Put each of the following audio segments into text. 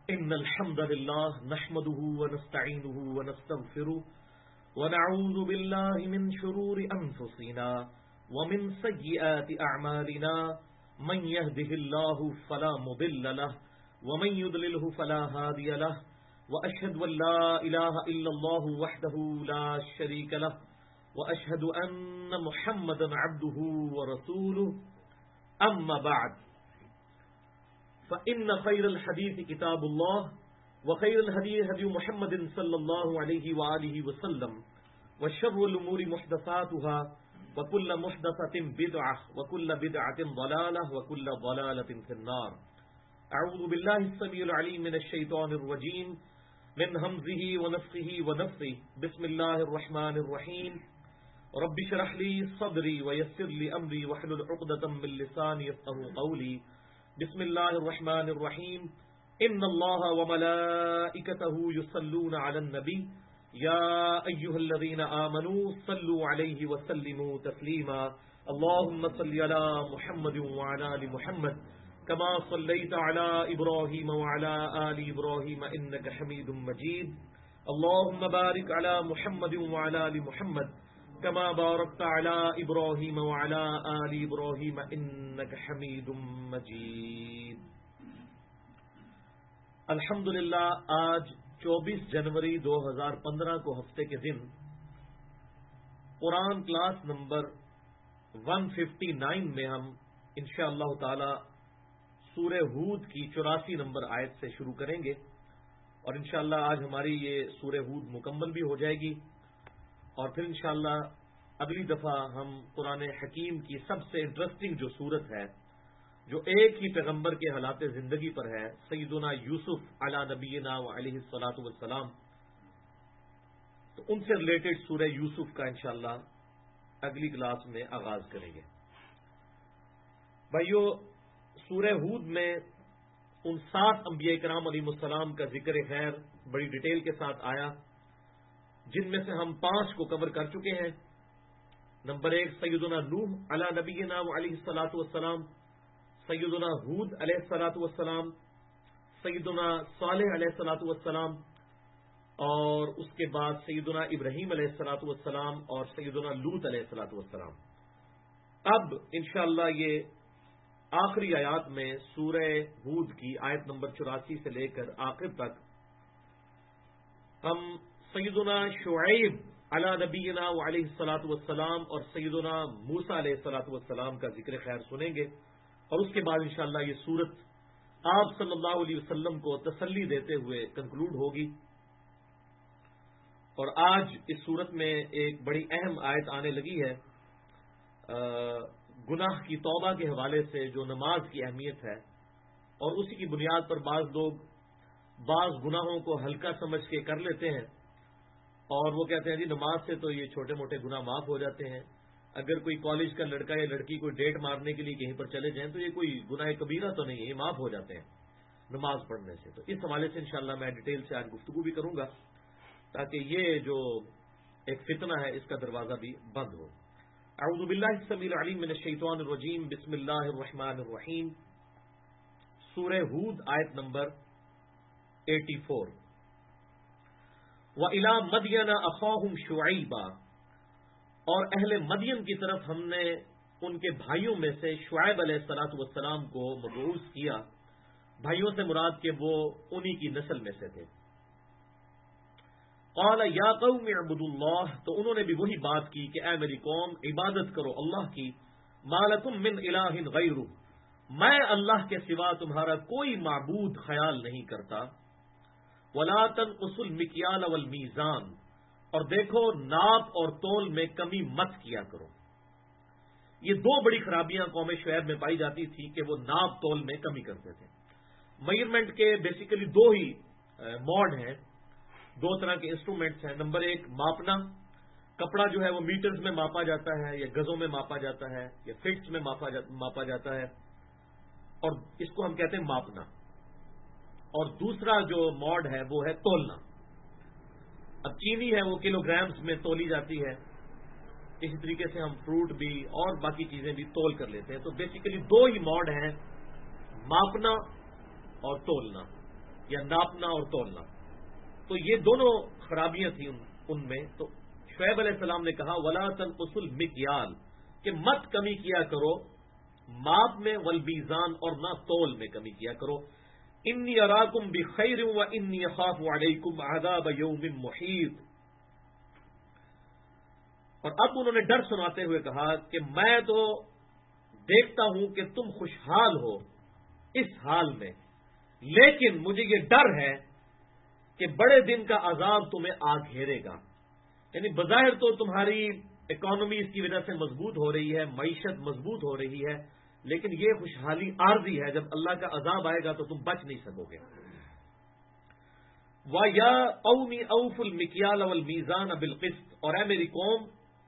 إن الحمد لله نحمده ونستعينه ونستغفره ونعوذ بالله من شرور أنفسنا ومن سيئات أعمالنا من يهده الله فلا مضل له ومن يضلله فلا هادي له وأشهد أن لا إله إلا الله وحده لا شريك له وأشهد أن محمدا عبده ورسوله أما بعد فإن خير الحديث كتاب الله وخير الهدي هدي محمد صلى الله عليه وآله وسلم وشر الأمور محدثاتها وكل محدثة بدعة وكل بدعة ضلالة وكل ضلالة في النار. أعوذ بالله السميع العليم من الشيطان الرجيم من همزه ونفخه ونفثه. بسم الله الرحمن الرحيم. رب اشرح لي صدري ويسر لي أمري واحلل عقدة من لساني يفقهوا قولي. بسم الله الرحمن الرحيم. إن الله وملائكته يصلون على النبي يا أيها الذين آمنوا صلوا عليه وسلموا تسليما. اللهم صل على محمد وعلى آل محمد كما صليت على إبراهيم وعلى آل إبراهيم إنك حميد مجيد. اللهم بارك على محمد وعلى آل محمد كما باركت على إبراهيم وعلى آل إبراهيم إنك حميد مجيد. الحمدللہ آج 24 جنوری 2015 کو ہفتے کے دن قرآن کلاس نمبر 159 میں ہم انشاءاللہ تعالی سورہ ہود کی 84 نمبر آیت سے شروع کریں گے اور انشاءاللہ آج ہماری یہ سورہ ہود مکمل بھی ہو جائے گی اور پھر انشاءاللہ اگلی دفعہ ہم قرآن حکیم کی سب سے انٹرسٹنگ جو سورت ہے جو ایک ہی پیغمبر کے حالات زندگی پر ہے سیدنا یوسف علی نبینا علیہ الصلوۃ والسلام، تو ان سے ریلیٹڈ سورہ یوسف کا انشاءاللہ اگلی کلاس میں آغاز کریں گے. بھائیو، سورہ ہود میں ان 7 انبیاء کرام علیہ السلام کا ذکر خیر بڑی ڈیٹیل کے ساتھ آیا، جن میں سے ہم 5 کو کور کر چکے ہیں. نمبر 1 سیدنا نوح علی نبینا علیہ الصلوۃ والسلام، سیدنا ہود علیہ الصلوۃ والسلام، سیدنا صالح علیہ الصلوۃ والسلام، اور اس کے بعد سیدنا ابراہیم علیہ الصلوۃ والسلام اور سیدنا لوط علیہ الصلوۃ والسلام. اب انشاءاللہ یہ آخری آیات میں سورہ ہود کی آیت نمبر 84 سے لے کر آخر تک ہم سیدنا شعیب علی نبینا علیہ الصلوۃ والسلام اور سیدنا موسیٰ علیہ الصلوۃ والسلام کا ذکر خیر سنیں گے اور اس کے بعد انشاءاللہ یہ سورت آپ صلی اللہ علیہ وسلم کو تسلی دیتے ہوئے کنکلوڈ ہوگی. اور آج اس سورت میں ایک بڑی اہم آیت آنے لگی ہے گناہ کی توبہ کے حوالے سے، جو نماز کی اہمیت ہے، اور اسی کی بنیاد پر بعض لوگ بعض گناہوں کو ہلکا سمجھ کے کر لیتے ہیں اور وہ کہتے ہیں جی نماز سے تو یہ چھوٹے موٹے گناہ معاف ہو جاتے ہیں، اگر کوئی کالج کا لڑکا یا لڑکی کوئی ڈیٹ مارنے کے لیے کہیں پر چلے جائیں تو یہ کوئی گناہ کبیرہ تو نہیں ہے، یہ معاف ہو جاتے ہیں نماز پڑھنے سے. تو اس حوالے سے انشاءاللہ میں ڈیٹیل سے آج گفتگو بھی کروں گا تاکہ یہ جو ایک فتنہ ہے اس کا دروازہ بھی بند ہو. اعوذ باللہ السمیع العلیم من الشیطان الرجیم. بسم اللہ الرحمن الرحیم. سورہ ہود آیت نمبر 84. وَإِلَىٰ مَدْيَنَ أَخَاهُمْ شُعَيْبًا، اور اہل مدین کی طرف ہم نے ان کے بھائیوں میں سے شعیب علیہ الصلوۃ والسلام کو مبعوث کیا. بھائیوں سے مراد کہ وہ انہی کی نسل میں سے تھے. قال یا قوم اعبدوا اللہ، تو انہوں نے بھی وہی بات کی کہ اے میری قوم عبادت کرو اللہ کی. ما لکم من الہ غیرہ، میں اللہ کے سوا تمہارا کوئی معبود خیال نہیں کرتا. ولا تنقصوا المکیال والمیزان، اور دیکھو ناپ اور تول میں کمی مت کیا کرو. یہ 2 بڑی خرابیاں قوم شعیب میں پائی جاتی تھی کہ وہ ناپ تول میں کمی کرتے تھے. میجرمنٹ کے بیسیکلی 2 ہی موڈ ہیں، 2 طرح کے انسٹرومنٹس ہیں. نمبر 1 ماپنا، کپڑا جو ہے وہ میٹرز میں ماپا جاتا ہے یا گزوں میں ماپا جاتا ہے یا فٹس میں ماپا جاتا ہے، اور اس کو ہم کہتے ہیں ماپنا. اور دوسرا جو موڈ ہے وہ ہے تولنا. اب چینی ہے وہ کلو گرامز میں تولی جاتی ہے، اسی طریقے سے ہم فروٹ بھی اور باقی چیزیں بھی تول کر لیتے ہیں. تو بیسیکلی 2 ہی موڈ ہیں، ماپنا اور تولنا. یا ناپنا اور تولنا. تو یہ دونوں خرابیاں تھیں ان میں. تو شعیب علیہ السلام نے کہا ولا تنقصوا المکیال، کہ مت کمی کیا کرو ماپ میں، والمیزان اور نہ تول میں کمی کیا کرو. انی اراکم بخیر وانی اخاف علیکم عذاب یوم محیط. اور اب انہوں نے ڈر سناتے ہوئے کہا کہ میں تو دیکھتا ہوں کہ تم خوشحال ہو اس حال میں، لیکن مجھے یہ ڈر ہے کہ بڑے دن کا عذاب تمہیں آ گھیرے گا. یعنی بظاہر تو تمہاری اکانومی اس کی وجہ سے مضبوط ہو رہی ہے، معیشت مضبوط ہو رہی ہے، لیکن یہ خوشحالی عارضی ہے. جب اللہ کا عذاب آئے گا تو تم بچ نہیں سکو گے. وَيَا قَوْمِ أَوْفُوا الْمِكْيَالَ وَالْمِيزَانَ بِالْقِسْطِ، اور اے میری قوم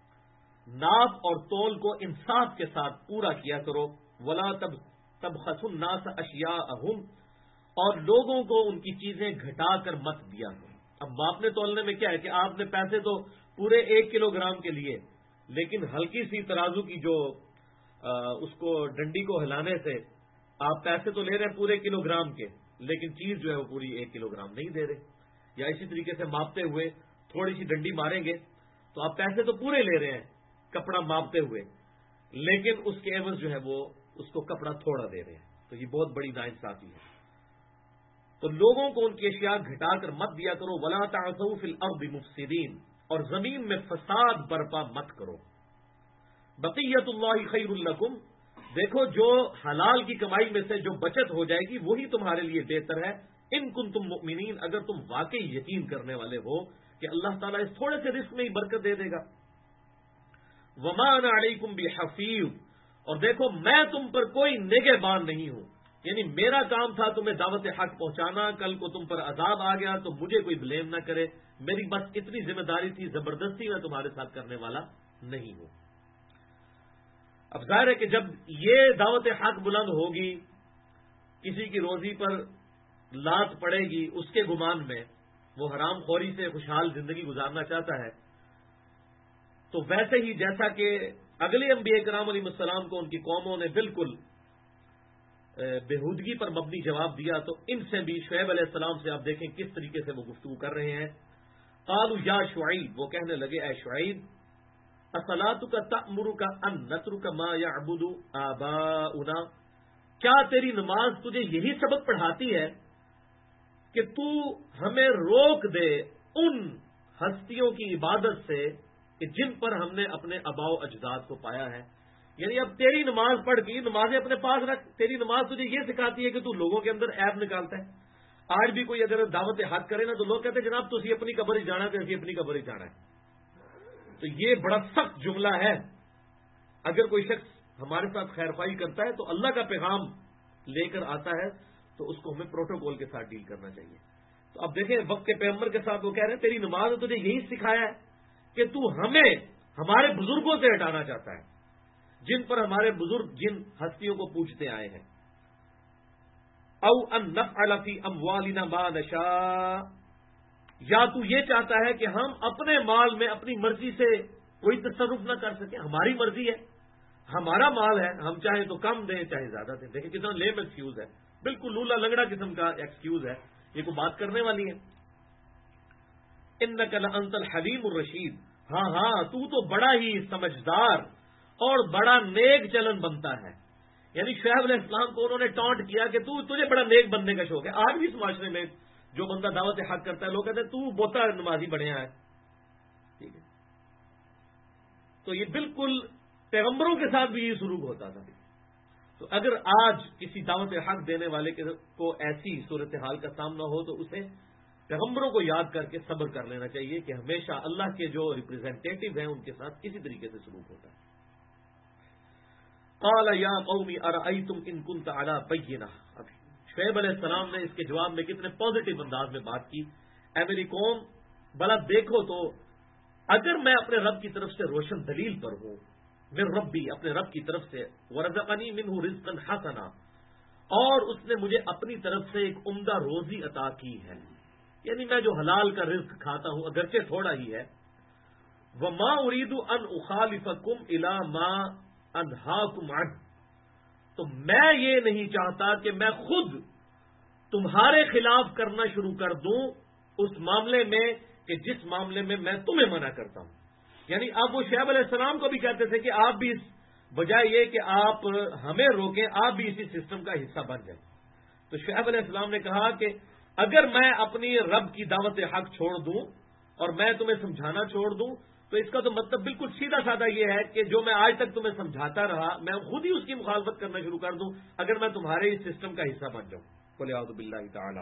ناپ اور تول کو انصاف کے ساتھ پورا کیا کرو. وَلَا تَبْخَسُوا النَّاسَ أَشْيَاءَهُمْ، اور لوگوں کو ان کی چیزیں گھٹا کر مت دیا کرو. اب ماپنے تولنے میں کیا ہے کہ آپ نے پیسے تو پورے 1 کلو گرام کے لیے، لیکن ہلکی سی ترازو کی جو اس کو ڈنڈی کو ہلانے سے آپ پیسے تو لے رہے ہیں پورے کلو گرام کے، لیکن چیز جو ہے وہ پوری 1 کلو گرام نہیں دے رہے. یا اسی طریقے سے ماپتے ہوئے تھوڑی سی ڈنڈی ماریں گے تو آپ پیسے تو پورے لے رہے ہیں کپڑا ماپتے ہوئے، لیکن اس کے عوض جو ہے وہ اس کو کپڑا تھوڑا دے رہے ہیں. تو یہ بہت بڑی ناانصافی ہے. تو لوگوں کو ان کی اشیاء گھٹا کر مت دیا کرو. ولا تعثوا فی الارض مفسدین، اور زمین میں فساد برپا مت کرو. بقیت اللہ خیر لکم، دیکھو جو حلال کی کمائی میں سے جو بچت ہو جائے گی وہی تمہارے لیے بہتر ہے. ان کنتم مؤمنین، اگر تم واقعی یقین کرنے والے ہو کہ اللہ تعالیٰ اس تھوڑے سے رزق میں ہی برکت دے دے گا. وما انا علیکم بحفیظ، اور دیکھو میں تم پر کوئی نگہبان نہیں ہوں. یعنی میرا کام تھا تمہیں دعوت حق پہنچانا، کل کو تم پر عذاب آ گیا تو مجھے کوئی بلیم نہ کرے. میری بس اتنی ذمہ داری تھی، زبردستی میں تمہارے ساتھ کرنے والا نہیں ہوں. اب ظاہر ہے کہ جب یہ دعوت حق بلند ہوگی، کسی کی روزی پر لات پڑے گی، اس کے گمان میں وہ حرام خوری سے خوشحال زندگی گزارنا چاہتا ہے، تو ویسے ہی جیسا کہ اگلے انبیاء کرام علیہ السلام کو ان کی قوموں نے بالکل بےہودگی پر مبنی جواب دیا، تو ان سے بھی شعیب علیہ السلام سے آپ دیکھیں کس طریقے سے وہ گفتگو کر رہے ہیں. قالوا یا شعیب، وہ کہنے لگے اے شعیب، اصلاتک تأمرک ان نترک ما یعبد آباؤنا، کیا تیری نماز تجھے یہی سبق پڑھاتی ہے کہ تو ہمیں روک دے ان ہستیوں کی عبادت سے کہ جن پر ہم نے اپنے آباء و اجداد کو پایا ہے. یعنی اب تیری نماز پڑھ کے نمازیں اپنے پاس رکھ، تیری نماز تجھے یہ سکھاتی ہے کہ تو لوگوں کے اندر عیب نکالتا ہے. آج بھی کوئی اگر دعوت حق کرے نا تو لوگ کہتے ہیں جناب تو اسی اپنی قبر ہی جانا ہے، تو اسی اپنی قبر ہی جانا ہے. تو یہ بڑا سخت جملہ ہے. اگر کوئی شخص ہمارے ساتھ خیر خواہی کرتا ہے تو اللہ کا پیغام لے کر آتا ہے تو اس کو ہمیں پروٹوکول کے ساتھ ڈیل کرنا چاہیے. تو اب دیکھیں وقت کے پیغمبر کے ساتھ وہ کہہ رہے ہیں تیری نماز نے تجھے یہی سکھایا ہے کہ تو ہمیں ہمارے بزرگوں سے ہٹانا چاہتا ہے، جن پر ہمارے بزرگ جن ہستیوں کو پوچھتے آئے ہیں. او ان نفعل فی اموالنا ما نشاء، یا تو یہ چاہتا ہے کہ ہم اپنے مال میں اپنی مرضی سے کوئی تصرف نہ کر سکیں. ہماری مرضی ہے، ہمارا مال ہے، ہم چاہیں تو کم دیں چاہے زیادہ دیں. دیکھیں کتنا لیم ایکسکیوز ہے، بالکل لولا لنگڑا قسم کا ایکسکیوز ہے. یہ کوئی بات کرنے والی ہے؟ انک لانت الحلیم الرشید، ہاں تو بڑا ہی سمجھدار اور بڑا نیک چلن بنتا ہے. یعنی شعیب علیہ السلام کو انہوں نے ٹانٹ کیا کہ تجھے بڑا نیک بننے کا شوق ہے. آج بھی اس معاشرے میں جو بندہ دعوت حق کرتا ہے لوگ کہتے ہیں تو بہتا نمازی بنیا ہے. ٹھیک ہے، تو یہ بالکل پیغمبروں کے ساتھ بھی یہ سلوک ہوتا تھا. تو اگر آج کسی دعوت حق دینے والے کو ایسی صورتحال کا سامنا ہو تو اسے پیغمبروں کو یاد کر کے صبر کر لینا چاہیے کہ ہمیشہ اللہ کے جو ریپرزینٹیٹو ہیں ان کے ساتھ اسی طریقے سے سلوک ہوتا ہے. قال یا قوم ارأیتم ان کنت علی بینہ، اب شعیب علیہ السلام نے اس کے جواب میں کتنے پازیٹو انداز میں بات کی. اے میری قوم، بھلا دیکھو تو اگر میں اپنے رب کی طرف سے روشن دلیل پر ہوں، من ربی، اپنے رب کی طرف سے، ورزقنی منہ رزقا حسنا، اور اس نے مجھے اپنی طرف سے ایک عمدہ روزی عطا کی ہے، یعنی میں جو حلال کا رزق کھاتا ہوں اگرچہ تھوڑا ہی ہے. وما اريد ان اخالفکم الی ما انہاکم عنہ، تو میں یہ نہیں چاہتا کہ میں خود تمہارے خلاف کرنا شروع کر دوں اس معاملے میں کہ جس معاملے میں میں تمہیں منع کرتا ہوں. یعنی اب وہ شعیب علیہ السلام کو بھی کہتے تھے کہ آپ بھی بجائے یہ کہ آپ ہمیں روکیں آپ بھی اسی سسٹم کا حصہ بن جائیں. تو شعیب علیہ السلام نے کہا کہ اگر میں اپنی رب کی دعوت حق چھوڑ دوں اور میں تمہیں سمجھانا چھوڑ دوں تو اس کا تو مطلب بالکل سیدھا سادہ یہ ہے کہ جو میں آج تک تمہیں سمجھاتا رہا میں خود ہی اس کی مخالفت کرنا شروع کر دوں اگر میں تمہارے اس سسٹم کا حصہ بن جاؤں. قل اعوذ باللہ تعالی.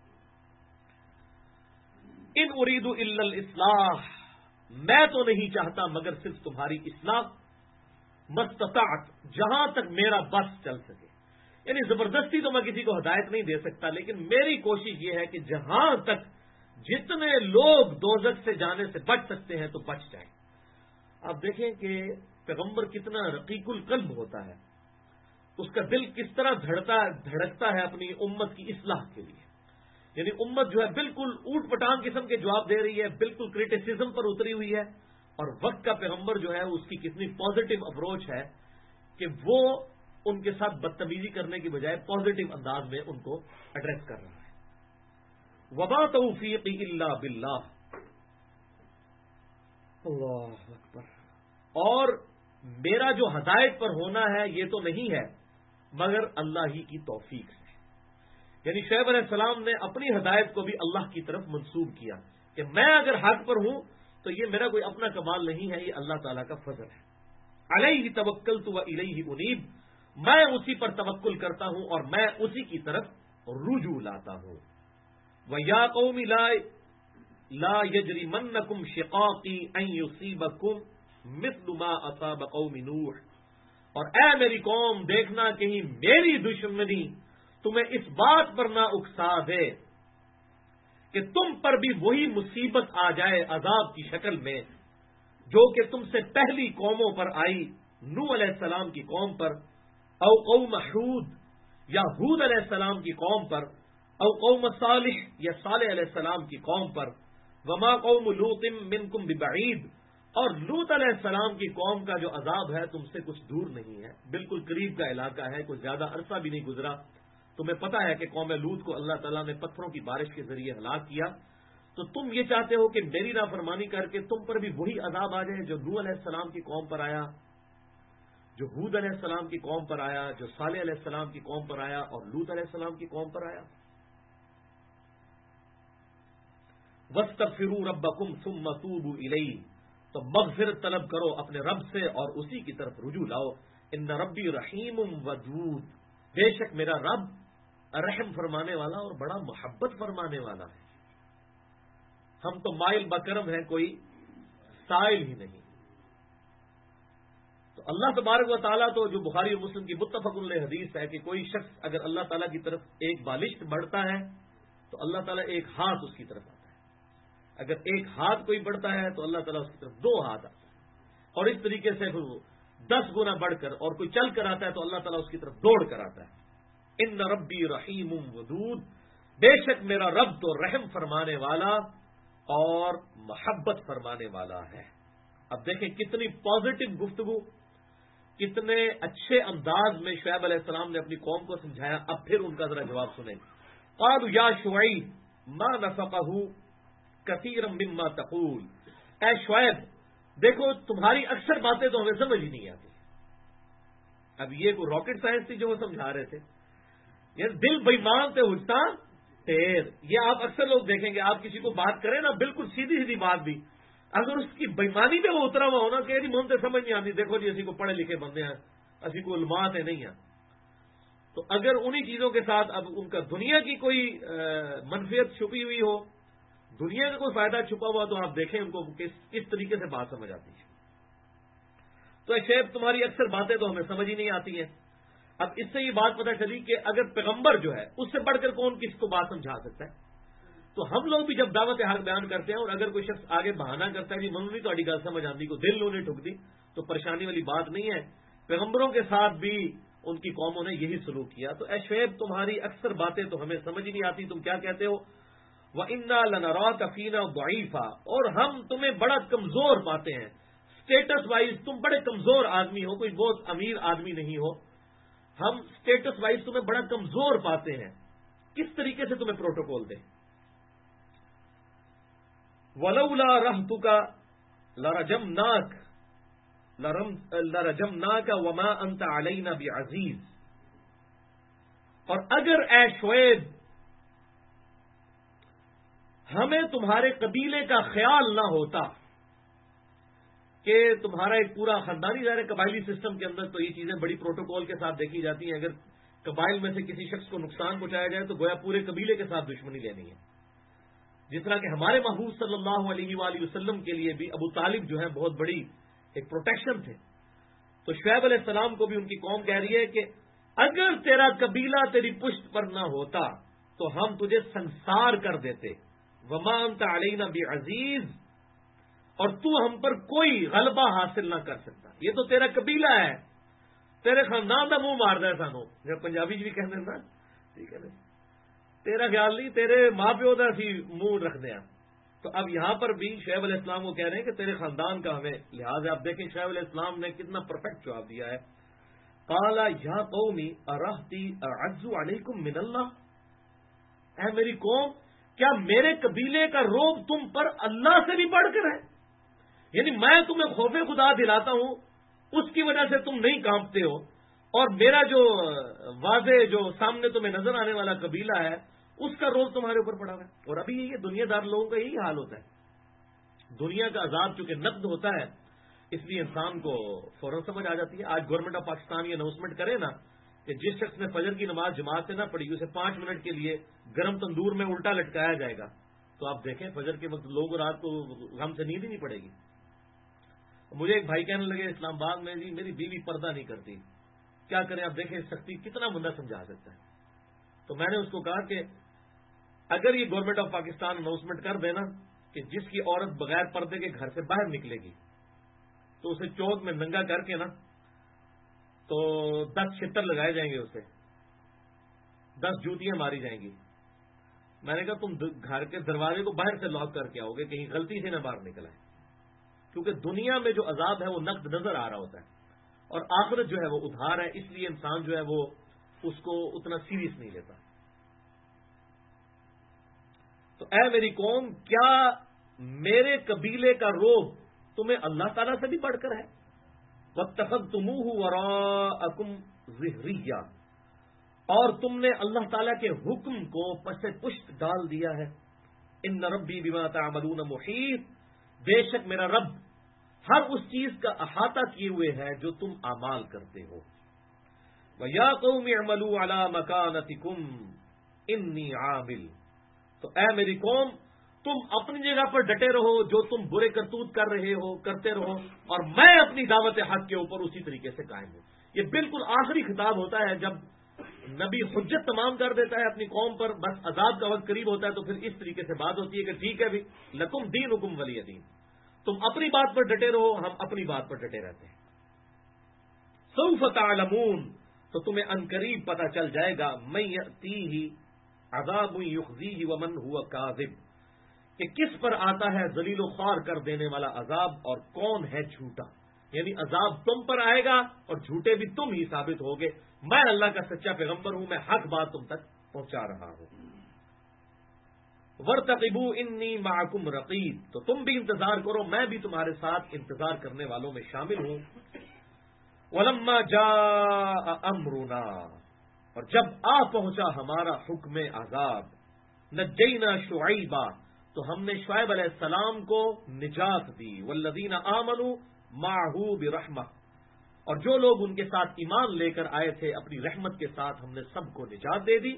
ان اريد الا الاصلاح، میں تو نہیں چاہتا مگر صرف تمہاری اصلاح، مستطاعت، جہاں تک میرا بس چل سکے. یعنی زبردستی تو میں کسی کو ہدایت نہیں دے سکتا، لیکن میری کوشش یہ ہے کہ جہاں تک جتنے لوگ دوزخ سے جانے سے بچ سکتے ہیں تو بچ جائیں. آپ دیکھیں کہ پیغمبر کتنا رقیق القلب ہوتا ہے، اس کا دل کس طرح دھڑکتا ہے اپنی امت کی اصلاح کے لیے. یعنی امت جو ہے بالکل اوٹ پٹانگ قسم کے جواب دے رہی ہے، بالکل کریٹیسزم پر اتری ہوئی ہے، اور وقت کا پیغمبر جو ہے اس کی کتنی پازیٹو اپروچ ہے کہ وہ ان کے ساتھ بدتمیزی کرنے کی بجائے پازیٹو انداز میں ان کو ایڈریس کر رہا ہے. وما توفیقی الا باللہ، اللہ اکبر. اور میرا جو ہدایت پر ہونا ہے یہ تو نہیں ہے مگر اللہ ہی کی توفیق سے. یعنی شعیب علیہ السلام نے اپنی ہدایت کو بھی اللہ کی طرف منسوب کیا کہ میں اگر حق پر ہوں تو یہ میرا کوئی اپنا کمال نہیں ہے، یہ اللہ تعالیٰ کا فضل ہے. علیہ توکلت و الیہ انیب، میں اسی پر توکل کرتا ہوں اور میں اسی کی طرف رجوع لاتا ہوں. وَيَا قَوْمِ لَا يَجْرِمَنَّكُمْ شِقَاقِي أَن يُصِيبَكُمْ مِثْلُ مَا أَصَابَ قَوْمِ نُوحٍ، اور اے میری قوم دیکھنا کہیں میری دشمنی تمہیں اس بات پر نہ اکسا دے کہ تم پر بھی وہی مصیبت آ جائے عذاب کی شکل میں جو کہ تم سے پہلی قوموں پر آئی، نوح علیہ السلام کی قوم پر، او قوم ہود یا ہود علیہ السلام کی قوم پر، او قوم صالح یا صالح علیہ السلام کی قوم پر، وما قوم لوط منکم ببعید، اور لوط علیہ السلام کی قوم کا جو عذاب ہے تم سے کچھ دور نہیں ہے، بالکل قریب کا علاقہ ہے، کوئی زیادہ عرصہ بھی نہیں گزرا. تمہیں پتا ہے کہ قوم لوط کو اللہ تعالیٰ نے پتھروں کی بارش کے ذریعے ہلاک کیا، تو تم یہ چاہتے ہو کہ میری نافرمانی کر کے تم پر بھی وہی عذاب آ جائے جو نوح علیہ السلام کی قوم پر آیا، جو ہود علیہ السلام کی قوم پر آیا، جو صالح علیہ السلام کی قوم پر آیا اور لوط علیہ السلام کی قوم پر آیا. وَاسْتَغْفِرُوا رَبَّكُمْ ثُمَّ تُوبُوا إِلَيْهِ، تو مغفرت طلب کرو اپنے رب سے اور اسی کی طرف رجوع لاؤ. ان ربی رحیم ودود، بے شک میرا رب رحم فرمانے والا اور بڑا محبت فرمانے والا ہے. ہم تو مائل بکرم ہیں، کوئی سائل ہی نہیں. تو اللہ تبارک و تعالیٰ تو جو بخاری و مسلم کی متفق علیہ حدیث ہے کہ کوئی شخص اگر اللہ تعالیٰ کی طرف ایک بالشت بڑھتا ہے تو اللہ تعالیٰ ایک ہاتھ اس کی طرف آتا ہے، اگر ایک ہاتھ کوئی بڑھتا ہے تو اللہ تعالیٰ اس کی طرف دو ہاتھ آتا ہے، اور اس طریقے سے پھر وہ 10 گنا بڑھ کر، اور کوئی چل کر آتا ہے تو اللہ تعالیٰ اس کی طرف دوڑ کر آتا ہے. ان ربی رحیم ودود، بے شک میرا رب تو رحم فرمانے والا اور محبت فرمانے والا ہے. اب دیکھیں کتنی پازیٹو گفتگو، کتنے اچھے انداز میں شعیب علیہ السلام نے اپنی قوم کو سمجھایا. اب پھر ان کا ذرا جواب سنیں. قالوا یا شعیب ما نفقہ کثیرا مما تقول، اے شعیب دیکھو تمہاری اکثر باتیں تو ہمیں سمجھ ہی نہیں آتی. اب یہ کوئی راکٹ سائنس تھی جو وہ سمجھا رہے تھے. یہ دل بےمان تے اٹھتا تیر، یہ آپ اکثر لوگ دیکھیں گے، آپ کسی کو بات کریں نا بالکل سیدھی سیدھی بات بھی، اگر اس کی بےمانی پہ وہ اترا ہوا ہونا کہ جی من تو سمجھ نہیں آتی، دیکھو جی اسی کو پڑھے لکھے بندے ہیں، اسی کو علماء نہیں ہیں، تو اگر انہی چیزوں کے ساتھ اب ان کا دنیا کی کوئی منفیت چھپی ہوئی ہو، دنیا کا کوئی فائدہ چھپا ہوا، تو آپ دیکھیں ان کو کس طریقے سے بات سمجھ آتی ہے. تو شعیب تمہاری اکثر باتیں تو ہمیں سمجھ ہی نہیں آتی ہیں. اب اس سے یہ بات پتہ چلی کہ اگر پیغمبر جو ہے اس سے بڑھ کر کون کس کو بات سمجھا سکتا ہے. تو ہم لوگ بھی جب دعوت حق بیان کرتے ہیں اور اگر کوئی شخص آگے بہانہ کرتا ہے جی منو نہیں تھوڑی گل سمجھ آتی، کو دل انہوں نے ٹھک دی، تو پریشانی والی بات نہیں ہے. پیغمبروں کے ساتھ بھی ان کی قوموں نے یہی سلوک کیا. تو اے شعیب تمہاری اکثر باتیں تو ہمیں سمجھ ہی نہیں آتی، تم کیا کہتے ہو. وَإِنَّا لَنَرَاكَ فِينَا ضَعِيفًا، اور ہم تمہیں بڑا کمزور پاتے ہیں. اسٹیٹس وائز تم بڑے کمزور آدمی ہو، کوئی بہت امیر آدمی نہیں ہو، ہم اسٹیٹس وائز تمہیں بڑا کمزور پاتے ہیں. کس طریقے سے تمہیں پروٹوکول دے. وَلَوْلَا رَحْتُكَ لَرَجَمْنَاكَ وَمَا أَنْتَ عَلَيْنَا بِعَزِيزٍ. اور اگر اے شعیب ہمیں تمہارے قبیلے کا خیال نہ ہوتا کہ تمہارا ایک پورا خاندانی ظاہر قبائلی سسٹم کے اندر تو یہ چیزیں بڑی پروٹوکول کے ساتھ دیکھی جاتی ہیں. اگر قبائل میں سے کسی شخص کو نقصان پہنچایا جائے تو گویا پورے قبیلے کے ساتھ دشمنی لینی ہے. جس طرح کہ ہمارے محبوب صلی اللہ علیہ وآلہ وسلم کے لیے بھی ابو طالب جو ہے بہت بڑی ایک پروٹیکشن تھے. تو شعیب علیہ السلام کو بھی ان کی قوم کہہ رہی ہے کہ اگر تیرا قبیلہ تیری پشت پر نہ ہوتا تو ہم تجھے سنسار کر دیتے. وما انت علینا بعزیز، اور تو ہم پر کوئی غلبہ حاصل نہ کر سکتا. یہ تو تیرا قبیلہ ہے، تیرے خاندان کا منہ مار ہے سانو، جب پنجابی بھی کہتے ہیں نا، ٹھیک ہے تیرا خیال نہیں، تیرے ماں پیو کا اسی منہ رکھ دیا. تو اب یہاں پر بھی شعیب علیہ السلام کو کہہ رہے ہیں کہ تیرے خاندان کا ہمیں لحاظ ہے. آپ دیکھیں شعیب علیہ السلام نے کتنا پرفیکٹ جواب دیا ہے. قال یا قومی ارہتی اعز علیکم من اللہ. اے میری قوم، کیا میرے قبیلے کا روب تم پر اللہ سے بھی بڑھ کر ہے؟ یعنی میں تمہیں خوف خدا دلاتا ہوں، اس کی وجہ سے تم نہیں کانپتے ہو، اور میرا جو واضح جو سامنے تمہیں نظر آنے والا قبیلہ ہے اس کا روب تمہارے اوپر پڑا ہوا ہے. اور ابھی یہ دنیا دار لوگوں کا یہی حال ہوتا ہے. دنیا کا عذاب چونکہ نقد ہوتا ہے اس لیے انسان کو فوراً سمجھ آ جاتی ہے. آج گورنمنٹ آف پاکستان یہ اناؤنسمنٹ کرے نا کہ جس شخص نے فجر کی نماز جماعت سے نہ پڑھی اسے 5 منٹ کے لیے گرم تندور میں الٹا لٹکایا جائے گا، تو آپ دیکھیں فجر کے وقت لوگ رات کو غم سے نیند ہی نہیں پڑے گی. مجھے ایک بھائی کہنے لگے اسلام آباد میں جی میری بیوی پردہ نہیں کرتی، کیا کریں؟ آپ دیکھیں سختی کتنا بندہ سمجھا سکتا ہے. تو میں نے اس کو کہا کہ اگر یہ گورنمنٹ آف پاکستان اناؤنسمنٹ کر دینا کہ جس کی عورت بغیر پردے کے گھر سے باہر نکلے گی تو اسے چوک میں ننگا کر کے نا تو 10 چھتر لگائے جائیں گے، اسے 10 جوتیاں ماری جائیں گی. میں نے کہا تم گھر کے دروازے کو باہر سے لاک کر کے آؤ گے، کہیں غلطی سے نہ باہر نکل آئے. کیونکہ دنیا میں جو عذاب ہے وہ نقد نظر آ رہا ہوتا ہے اور آخرت جو ہے وہ ادھار ہے، اس لیے انسان جو ہے وہ اس کو اتنا سیریس نہیں لیتا. تو اے میری قوم، کیا میرے قبیلے کا روب تمہیں اللہ تعالیٰ سے بھی بڑھ کر ہے؟ وَاتَّخَذْتُمُوهُ وَرَاءَكُمْ ظِهْرِيًّا، اور تم نے اللہ تعالیٰ کے حکم کو پس پشت ڈال دیا ہے. ان ربی بما تعملون محیط، بے شک میرا رب ہر اس چیز کا احاطہ کیے ہوئے ہے جو تم اعمال کرتے ہو. وَيَا قَوْمِ اعْمَلُوا عَلَى مَكَانَتِكُمْ إِنِّي عَامِلٌ، تو اے میری قوم تم اپنی جگہ پر ڈٹے رہو، جو تم برے کرتوت کر رہے ہو کرتے رہو، اور میں اپنی دعوت حق کے اوپر اسی طریقے سے قائم ہوں. یہ بالکل آخری خطاب ہوتا ہے جب نبی حجت تمام کر دیتا ہے اپنی قوم پر، بس عذاب کا وقت قریب ہوتا ہے تو پھر اس طریقے سے بات ہوتی ہے کہ ٹھیک ہے بھی لکم دینکم ولی دین، تم اپنی بات پر ڈٹے رہو، ہم اپنی بات پر ڈٹے رہتے ہیں. سوف تعلمون، تو تمہیں عنقریب پتہ چل جائے گا من یأتیہ عذاب یخزیہ ومن هو کاذب، کہ کس پر آتا ہے ذلیل و خوار کر دینے والا عذاب اور کون ہے جھوٹا. یعنی عذاب تم پر آئے گا اور جھوٹے بھی تم ہی ثابت ہوگے. میں اللہ کا سچا پیغمبر ہوں، میں حق بات تم تک پہنچا رہا ہوں. وَارْتَقِبُوا إِنِّي مَعَكُمْ رَقِيبٌ، تو تم بھی انتظار کرو، میں بھی تمہارے ساتھ انتظار کرنے والوں میں شامل ہوں. وَلَمَّا جَاءَ أَمْرُنَا، اور جب آ پہنچا ہمارا حکم عذاب، نجینا شعیبا، تو ہم نے شعیب علیہ السلام کو نجات دی. والذین آمنوا معہ برحمہ، اور جو لوگ ان کے ساتھ ایمان لے کر آئے تھے اپنی رحمت کے ساتھ ہم نے سب کو نجات دے دی.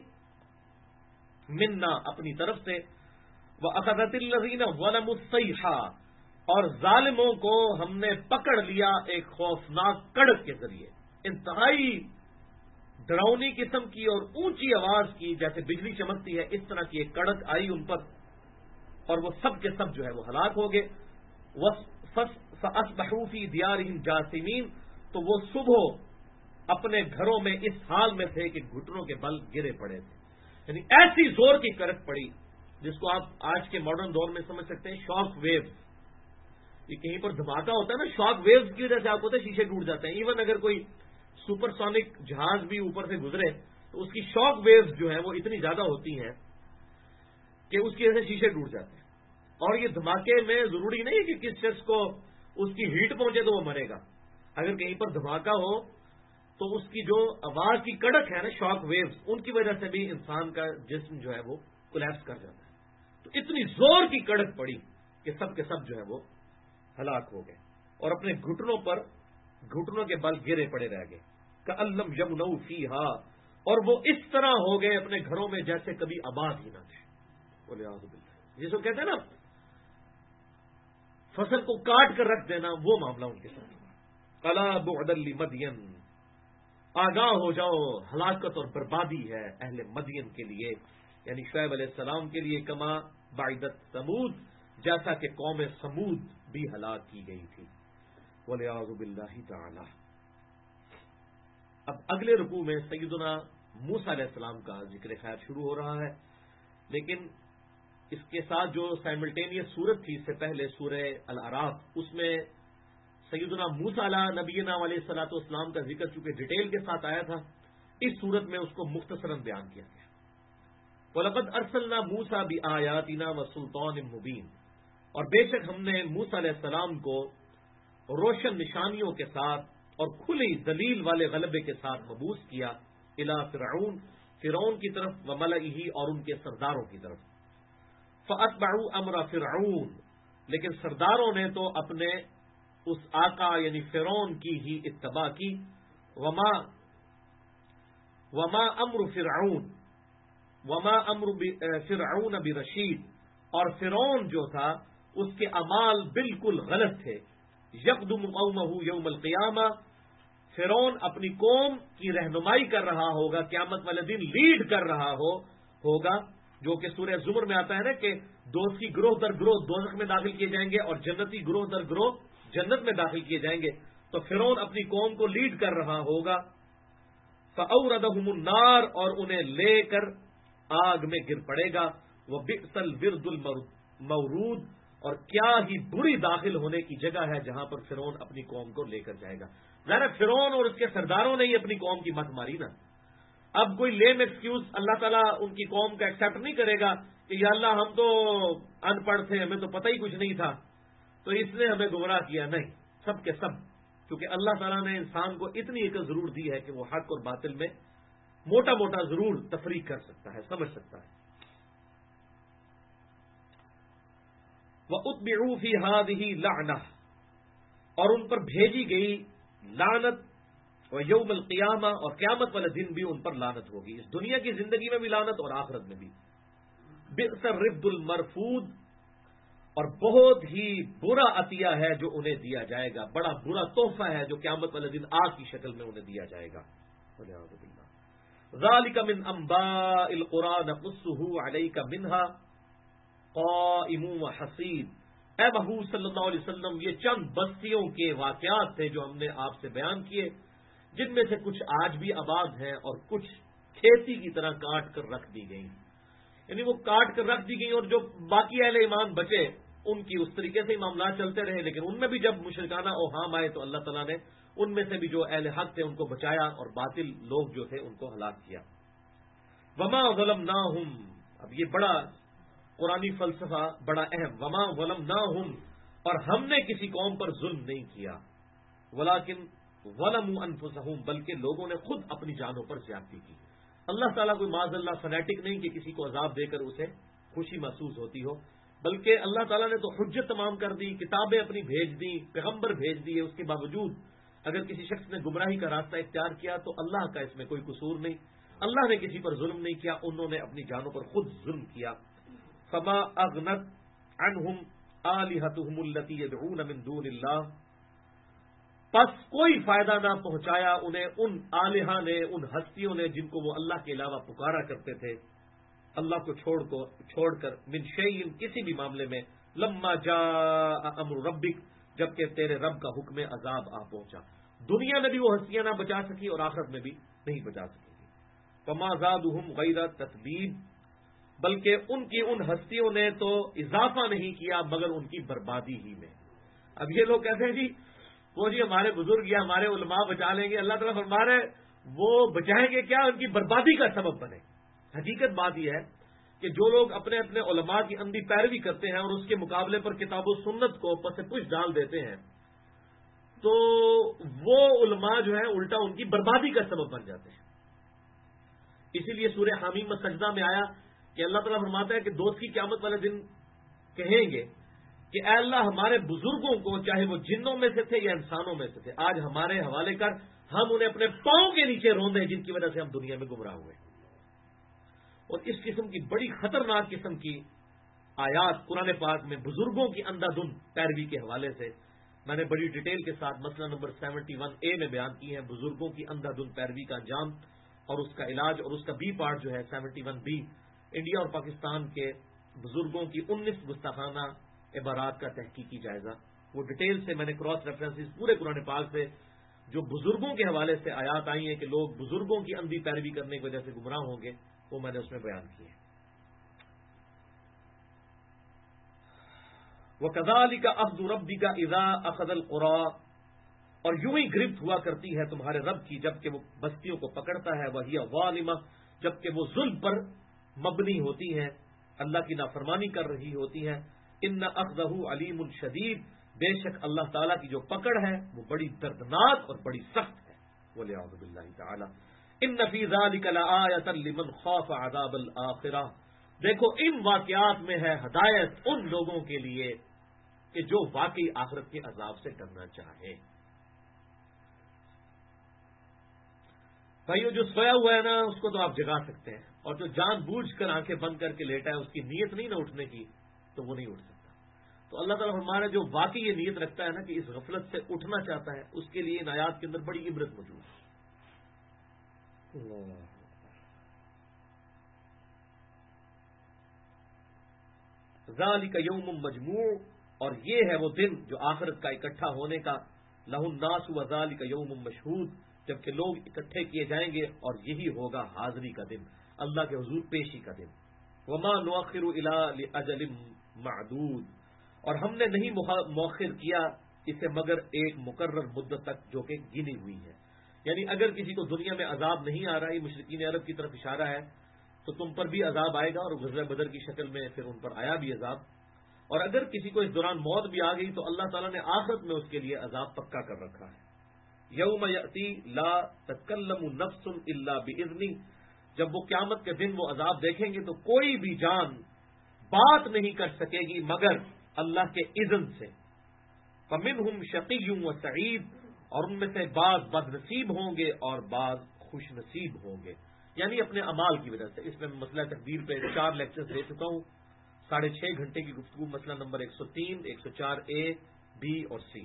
منا، اپنی طرف سے. وَأَخَذَتِ الَّذِينَ ظَلَمُوا الصَّيْحَةُ، اور ظالموں کو ہم نے پکڑ لیا ایک خوفناک کڑک کے ذریعے، انتہائی ڈراؤنی قسم کی اور اونچی آواز کی، جیسے بجلی چمکتی ہے اس طرح کی ایک کڑک آئی ان پر، اور وہ سب کے سب جو ہے وہ ہلاک ہو گئے. فَأَصْبَحُوا فِي دِيَارِهِمْ جَاثِمِينَ، تو وہ صبح اپنے گھروں میں اس حال میں تھے کہ گھٹنوں کے بل گرے پڑے تھے. یعنی ایسی زور کی کڑک پڑی جس کو آپ آج کے ماڈرن دور میں سمجھ سکتے ہیں شاک ویوز. یہ کہیں پر دھماکہ ہوتا ہے نا، شاک ویوز کی وجہ سے آپ ہوتے شیشے ٹوٹ جاتے ہیں. ایون اگر کوئی سپر سونک جہاز بھی اوپر سے گزرے تو اس کی شاک ویوز جو ہیں وہ اتنی زیادہ ہوتی ہیں کہ اس کی وجہ سے شیشے ٹوٹ جاتے ہیں. اور یہ دھماکے میں ضروری نہیں ہے کہ کس شخص کو اس کی ہیٹ پہنچے تو وہ مرے گا. اگر کہیں پر دھماکہ ہو تو اس کی جو آواز کی کڑک ہے نا، شاک ویوز، ان کی وجہ سے بھی انسان کا جسم جو ہے وہ کولیپس کر جاتا ہے. تو اتنی زور کی کڑک پڑی کہ سب کے سب جو ہے وہ ہلاک ہو گئے اور اپنے گھٹنوں کے بل گرے پڑے رہ گئے. کَأَلَّمْ يَغْنَوْا فِيهَا، اور وہ اس طرح ہو گئے اپنے گھروں میں جیسے کبھی آباد ہی نہ تھے. وَالْعِيَاذُ بِاللَّهِ، جس کو کہتے ہیں نا فصل کو کاٹ کر رکھ دینا، وہ معاملہ ان کے ساتھ ہوا. أَلَا بُعْدًا لِمَدْيَنَ، آگاہ ہو جاؤ، ہلاکت اور بربادی ہے اہل مدین کے لیے، یعنی شعیب علیہ السلام کے لیے. کما بعدت ثمود، جیسا کہ قوم ثمود بھی ہلاک کی گئی تھی. والعیاذ باللہ تعالی. اب اگلے رکوع میں سیدنا موسیٰ علیہ السلام کا ذکر خیر شروع ہو رہا ہے، لیکن اس کے ساتھ جو سائملٹینیس سورت تھی اس سے پہلے سورہ الاعراف، اس میں سیدنا موسیٰ علیہ نبینا علیہ الصلوۃ والسلام کا ذکر چونکہ ڈیٹیل کے ساتھ آیا تھا، اس صورت میں اس کو مختصراً بیان کیا گیا. وَلَقَدْ أَرْسَلْنَا مُوسَىٰ بِآيَاتِنَا وَسُلْطَانٍ مُّبِينٍ، اور بے شک ہم نے موسیٰ علیہ السلام کو روشن نشانیوں کے ساتھ اور کھلی دلیل والے غلبے کے ساتھ مبعوث کیا الی فرعون کی طرف، وملئہ اور ان کے سرداروں کی طرف. فَأَتْبَعُوا أَمْرَ فِرْعَوْنَ، لیکن سرداروں نے تو اپنے اس آقا یعنی فرعون کی ہی اتباع کی. وما امر فرعون برشید، اور فرعون جو تھا اس کے اعمال بالکل غلط تھے. یقدم قومہ یوم القیامہ، فرعون اپنی قوم کی رہنمائی کر رہا ہوگا، قیامت والے دن لیڈ کر رہا ہوگا، جو کہ سورہ زمر میں آتا ہے نا کہ دوزخی گروہ در گروہ دوزخ میں داخل کیے جائیں گے اور جنتی گروہ در گروہ جنت میں داخل کیے جائیں گے. تو فرعون اپنی قوم کو لیڈ کر رہا ہوگا. فَأَوْرَدَهُمُ النَّارَ، اور انہیں لے کر آگ میں گر پڑے گا. وَبِئْسَ الْوِرْدُ الْمَوْرُودُ، اور کیا ہی بری داخل ہونے کی جگہ ہے جہاں پر فرعون اپنی قوم کو لے کر جائے گا. ظاہر فرعون اور اس کے سرداروں نے ہی اپنی قوم کی مت ماری نا. اب کوئی لیم ایکسکیوز اللہ تعالیٰ ان کی قوم کا ایکسیپٹ نہیں کرے گا کہ یا اللہ ہم تو ان پڑھ تھے، ہمیں تو پتہ ہی کچھ نہیں تھا تو اس نے ہمیں گمراہ کیا. نہیں، سب کے سب، کیونکہ اللہ تعالیٰ نے انسان کو اتنی عقل ضرور دی ہے کہ وہ حق اور باطل میں موٹا موٹا ضرور تفریق کر سکتا ہے، سمجھ سکتا ہے. وَأُتْبِعُوا فِي هَٰذِهِ لَعْنَةٌ، اور ان پر بھیجی گئی لعنت، وَيَوْمَ الْقِيَامَةِ، اور قیامت والے دن بھی ان پر لعنت ہوگی، اس دنیا کی زندگی میں بھی لعنت اور آخرت میں بھی. بِئْسَ الرِّفْدُ الْمَرْفُودُ، اور بہت ہی برا عطیہ ہے جو انہیں دیا جائے گا، بڑا برا تحفہ ہے جو قیامت والے دن آگ کی شکل میں انہیں دیا جائے گا. ذَلِكَ مِنْ أَنْبَاءِ الْقُرَىٰ نَقُصُّهُ عَلَيْكَ مِنْهَا قَائِمٌ وَحَصِيدٌ. اے محبوب صلی اللہ علیہ وسلم، یہ چند بستیوں کے واقعات تھے جو ہم نے آپ سے بیان کیے، جن میں سے کچھ آج بھی آباد ہیں اور کچھ کھیتی کی طرح کاٹ کر رکھ دی گئی. یعنی وہ کاٹ کر رکھ دی گئی اور جو باقی اہل ایمان بچے ان کی اس طریقے سے معاملات چلتے رہے، لیکن ان میں بھی جب مشرکانہ اوہام آئے تو اللہ تعالیٰ نے ان میں سے بھی جو اہل حق تھے ان کو بچایا اور باطل لوگ جو تھے ان کو ہلاک کیا. وما ظلمناہم، اب یہ بڑا قرآنی فلسفہ بڑا اہم. وما ظلمناہم، اور ہم نے کسی قوم پر ظلم نہیں کیا. ولیکن ظلموا انفسہم، بلکہ لوگوں نے خود اپنی جانوں پر زیادتی کی. اللہ تعالیٰ کوئی معاذ اللہ فنیٹک نہیں کہ کسی کو عذاب دے کر اسے خوشی محسوس ہوتی ہو، بلکہ اللہ تعالیٰ نے تو حجت تمام کر دی، کتابیں اپنی بھیج دی، پیغمبر بھیج دیے. اس کے باوجود اگر کسی شخص نے گمراہی کا راستہ اختیار کیا تو اللہ کا اس میں کوئی قصور نہیں. اللہ نے کسی پر ظلم نہیں کیا، انہوں نے اپنی جانوں پر خود ظلم کیا. فما اغنت عنہم آلہتہم التی یدعون من دون اللہ، پس کوئی فائدہ نہ پہنچایا انہیں ان آلہہ نے، ان ہستیوں نے جن کو وہ اللہ کے علاوہ پکارا کرتے تھے، اللہ کو چھوڑ کر، من شیء کسی بھی معاملے میں، لما جاء امر ربک جبکہ تیرے رب کا حکم عذاب آ پہنچا. دنیا میں بھی وہ ہستیاں نہ بچا سکی اور آخرت میں بھی نہیں بچا سکیں گی. فما زادہم غیر تتبیب، بلکہ ان کی ان ہستیوں نے تو اضافہ نہیں کیا مگر ان کی بربادی ہی میں. اب یہ لوگ کہتے ہیں جی وہ جی ہمارے بزرگ یا ہمارے علماء بچا لیں گے. اللہ تعالیٰ فرما رہے وہ بچائیں گے کیا، ان کی بربادی کا سبب بنے۔ حقیقت بات یہ ہے کہ جو لوگ اپنے اپنے علماء کی اندھی پیروی کرتے ہیں اور اس کے مقابلے پر کتاب و سنت کو پس پش ڈال دیتے ہیں، تو وہ علماء جو ہیں الٹا ان کی بربادی کا سبب بن جاتے ہیں۔ اسی لیے سورہ حمیم سجدہ میں آیا کہ اللہ تعالیٰ فرماتا ہے کہ دوست کی قیامت والے دن کہیں گے کہ اے اللہ ہمارے بزرگوں کو، چاہے وہ جنوں میں سے تھے یا انسانوں میں سے تھے، آج ہمارے حوالے کر، ہم انہیں اپنے پاؤں کے نیچے روندے جن کی وجہ سے ہم دنیا میں گمراہ ہوئے۔ اور اس قسم کی بڑی خطرناک قسم کی آیات قرآن پاک میں بزرگوں کی اندھا دھند پیروی کے حوالے سے میں نے بڑی ڈیٹیل کے ساتھ مسئلہ نمبر 71A میں بیان کی ہیں، بزرگوں کی اندھا دھند پیروی کا انجام اور اس کا علاج، اور اس کا بی پارٹ جو ہے 71B، انڈیا اور پاکستان کے بزرگوں کی 19 گستاخانہ عبارات کا تحقیقی جائزہ۔ وہ ڈیٹیل سے میں نے کراس ریفرنسز پورے قرآن پاک سے جو بزرگوں کے حوالے سے آیات آئی ہیں کہ لوگ بزرگوں کی اندھی پیروی کرنے کی وجہ سے گمراہ ہوں گے، وہ میں نے اس میں بیان کیے۔ وَكَذَلِكَ أَخْذُ رَبِّكَ إِذَا أَخَذَ الْقُرَىٰ، اور یوں ہی گرفت ہوا کرتی ہے تمہارے رب کی جبکہ وہ بستیوں کو پکڑتا ہے، وَهِيَ ظَالِمَةٌ، جبکہ وہ ظلم پر مبنی ہوتی ہیں، اللہ کی نافرمانی کر رہی ہوتی ہیں۔ إِنَّ أَخْذَهُ عَلِيمٌ شَدِيدٌ، بے شک اللہ تعالیٰ کی جو پکڑ ہے وہ بڑی دردناک اور بڑی سخت ہے۔ وَلِعَوْذُ بِاللَّهِ تَعَالَى إِنَّ فِي ذَلِكَ لَآيَةً لِمَنْ خَافَ عَذَابَ الْآخِرَةِ، دیکھو ان واقعات میں ہے ہدایت ان لوگوں کے لیے کہ جو واقعی آخرت کے عذاب سے ڈرنا چاہے۔ بھائیو جو سویا ہوا ہے نا اس کو تو آپ جگا سکتے ہیں، اور جو جان بوجھ کر آنکھیں بند کر کے لیٹا ہے، اس کی نیت نہیں نہ اٹھنے کی، تو وہ نہیں اٹھ سکتا۔ تو اللہ تعالیٰ ہمارا جو واقعی یہ نیت رکھتا ہے نا کہ اس غفلت سے اٹھنا چاہتا ہے، اس کے لیے ان آیات کے اندر بڑی عبرت موجود ہے۔ ذالک یوم مجموع، اور یہ ہے وہ دن جو آخرت کا اکٹھا ہونے کا، لہ الناس وذالک یوم مشہود، جبکہ لوگ اکٹھے کیے جائیں گے اور یہی ہوگا حاضری کا دن، اللہ کے حضور پیشی کا دن۔ وما نؤخر الا لاجل معدود، اور ہم نے نہیں مؤخر کیا اسے مگر ایک مقرر مدت تک جو کہ گنی ہوئی ہے۔ یعنی اگر کسی کو دنیا میں عذاب نہیں آ رہا، یہ مشرکین عرب کی طرف اشارہ ہے، تو تم پر بھی عذاب آئے گا، اور غزوہ بدر کی شکل میں پھر ان پر آیا بھی عذاب۔ اور اگر کسی کو اس دوران موت بھی آ گئی تو اللہ تعالیٰ نے آخرت میں اس کے لیے عذاب پکا کر رکھا ہے۔ یوم یأتی لا تتکلم نفس الا باذنہ، جب وہ قیامت کے دن وہ عذاب دیکھیں گے تو کوئی بھی جان بات نہیں کر سکے گی مگر اللہ کے اذن سے۔ فمنہم شقی وسعید، اور ان میں سے بعض بد نصیب ہوں گے اور بعض خوش نصیب ہوں گے، یعنی اپنے اعمال کی وجہ سے۔ اس میں مسئلہ تقدیر پہ 4 لیکچر دے چکا ہوں، 6.5 گھنٹے کی گفتگو، مسئلہ نمبر 103، 104A، B اور C۔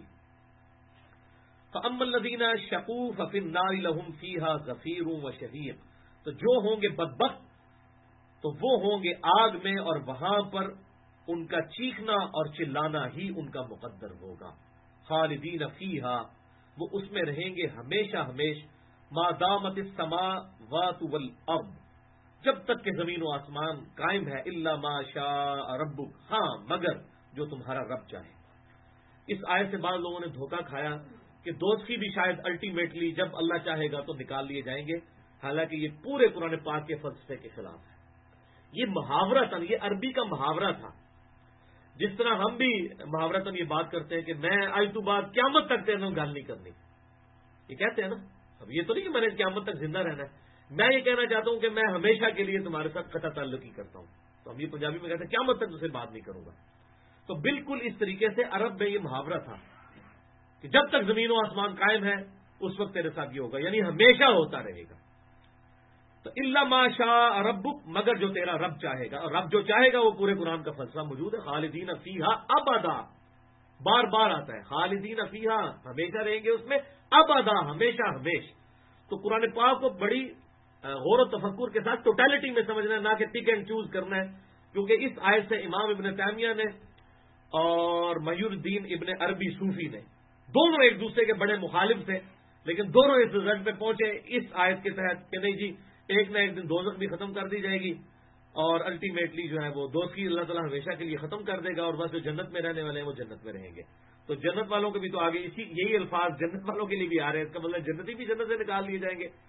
فَأَمَّا الَّذِينَ شَقُوا فَفِي النَّارِ لَهُمْ فِيهَا زَفِيرٌ وَشَهِيقٌ، تو جو ہوں گے بدبخت تو وہ ہوں گے آگ میں، اور وہاں پر ان کا چیخنا اور چلانا ہی ان کا مقدر ہوگا۔ خالدین فیہا، وہ اس میں رہیں گے ہمیشہ ہمیش، ما دامت السماوات والارض، جب تک کہ زمین و آسمان قائم ہے، الا ما شاء ربک، ہاں مگر جو تمہارا رب چاہے۔ اس آیت سے بعض لوگوں نے دھوکہ کھایا کہ دوستی بھی شاید الٹیمیٹلی جب اللہ چاہے گا تو نکال لیے جائیں گے، حالانکہ یہ پورے قرآن پاک کے فلسفے کے خلاف ہے۔ یہ محاورہ تن، یہ عربی کا محاورہ تھا، جس طرح ہم بھی محاورتاً یہ بات کرتے ہیں کہ میں آج تو بعد قیامت تک تیرے گل نہیں کرنی، یہ کہتے ہیں نا۔ اب یہ تو نہیں کہ میں نے قیامت تک زندہ رہنا ہے، میں یہ کہنا چاہتا ہوں کہ میں ہمیشہ کے لیے تمہارے ساتھ قطع تعلق ہی کرتا ہوں۔ تو ہم یہ پنجابی میں کہتے ہیں قیامت تک تجھ سے بات نہیں کروں گا۔ تو بالکل اس طریقے سے عرب میں یہ محاورہ تھا کہ جب تک زمین و آسمان قائم ہے اس وقت تیرے ساتھ یہ ہوگا، یعنی ہمیشہ ہوتا رہے گا۔ تو الا ما شاء ربک، مگر جو تیرا رب چاہے گا، اور رب جو چاہے گا وہ پورے قرآن کا فلسفہ موجود ہے۔ خالدین فیہا ابدا، بار بار آتا ہے، خالدین فیہا، ہمیشہ رہیں گے اس میں، ابدا، ہمیشہ ہمیش۔ تو قرآن پاک کو بڑی غور و تفکر کے ساتھ ٹوٹیلٹی میں سمجھنا ہے، نہ کہ پک اینڈ چوز کرنا ہے، کیونکہ اس آیت سے امام ابن تیمیہ نے اور محی الدین ابن عربی صوفی نے دونوں ایک دوسرے کے بڑے مخالف تھے، لیکن دونوں اس رزلٹ پہ پہنچے اس آیت کے تحت کہ نہیں جی، ایک نہ ایک دن دوزخ بھی ختم کر دی جائے گی، اور الٹیمیٹلی جو ہے وہ دوستی اللہ تعالیٰ ہمیشہ کے لیے ختم کر دے گا، اور بس جو جنت میں رہنے والے ہیں وہ جنت میں رہیں گے۔ تو جنت والوں کے بھی تو آگے یہی الفاظ جنت والوں کے لیے بھی آ رہے ہیں، اس کا مطلب جنتی بھی جنت سے نکال لیے جائیں گے۔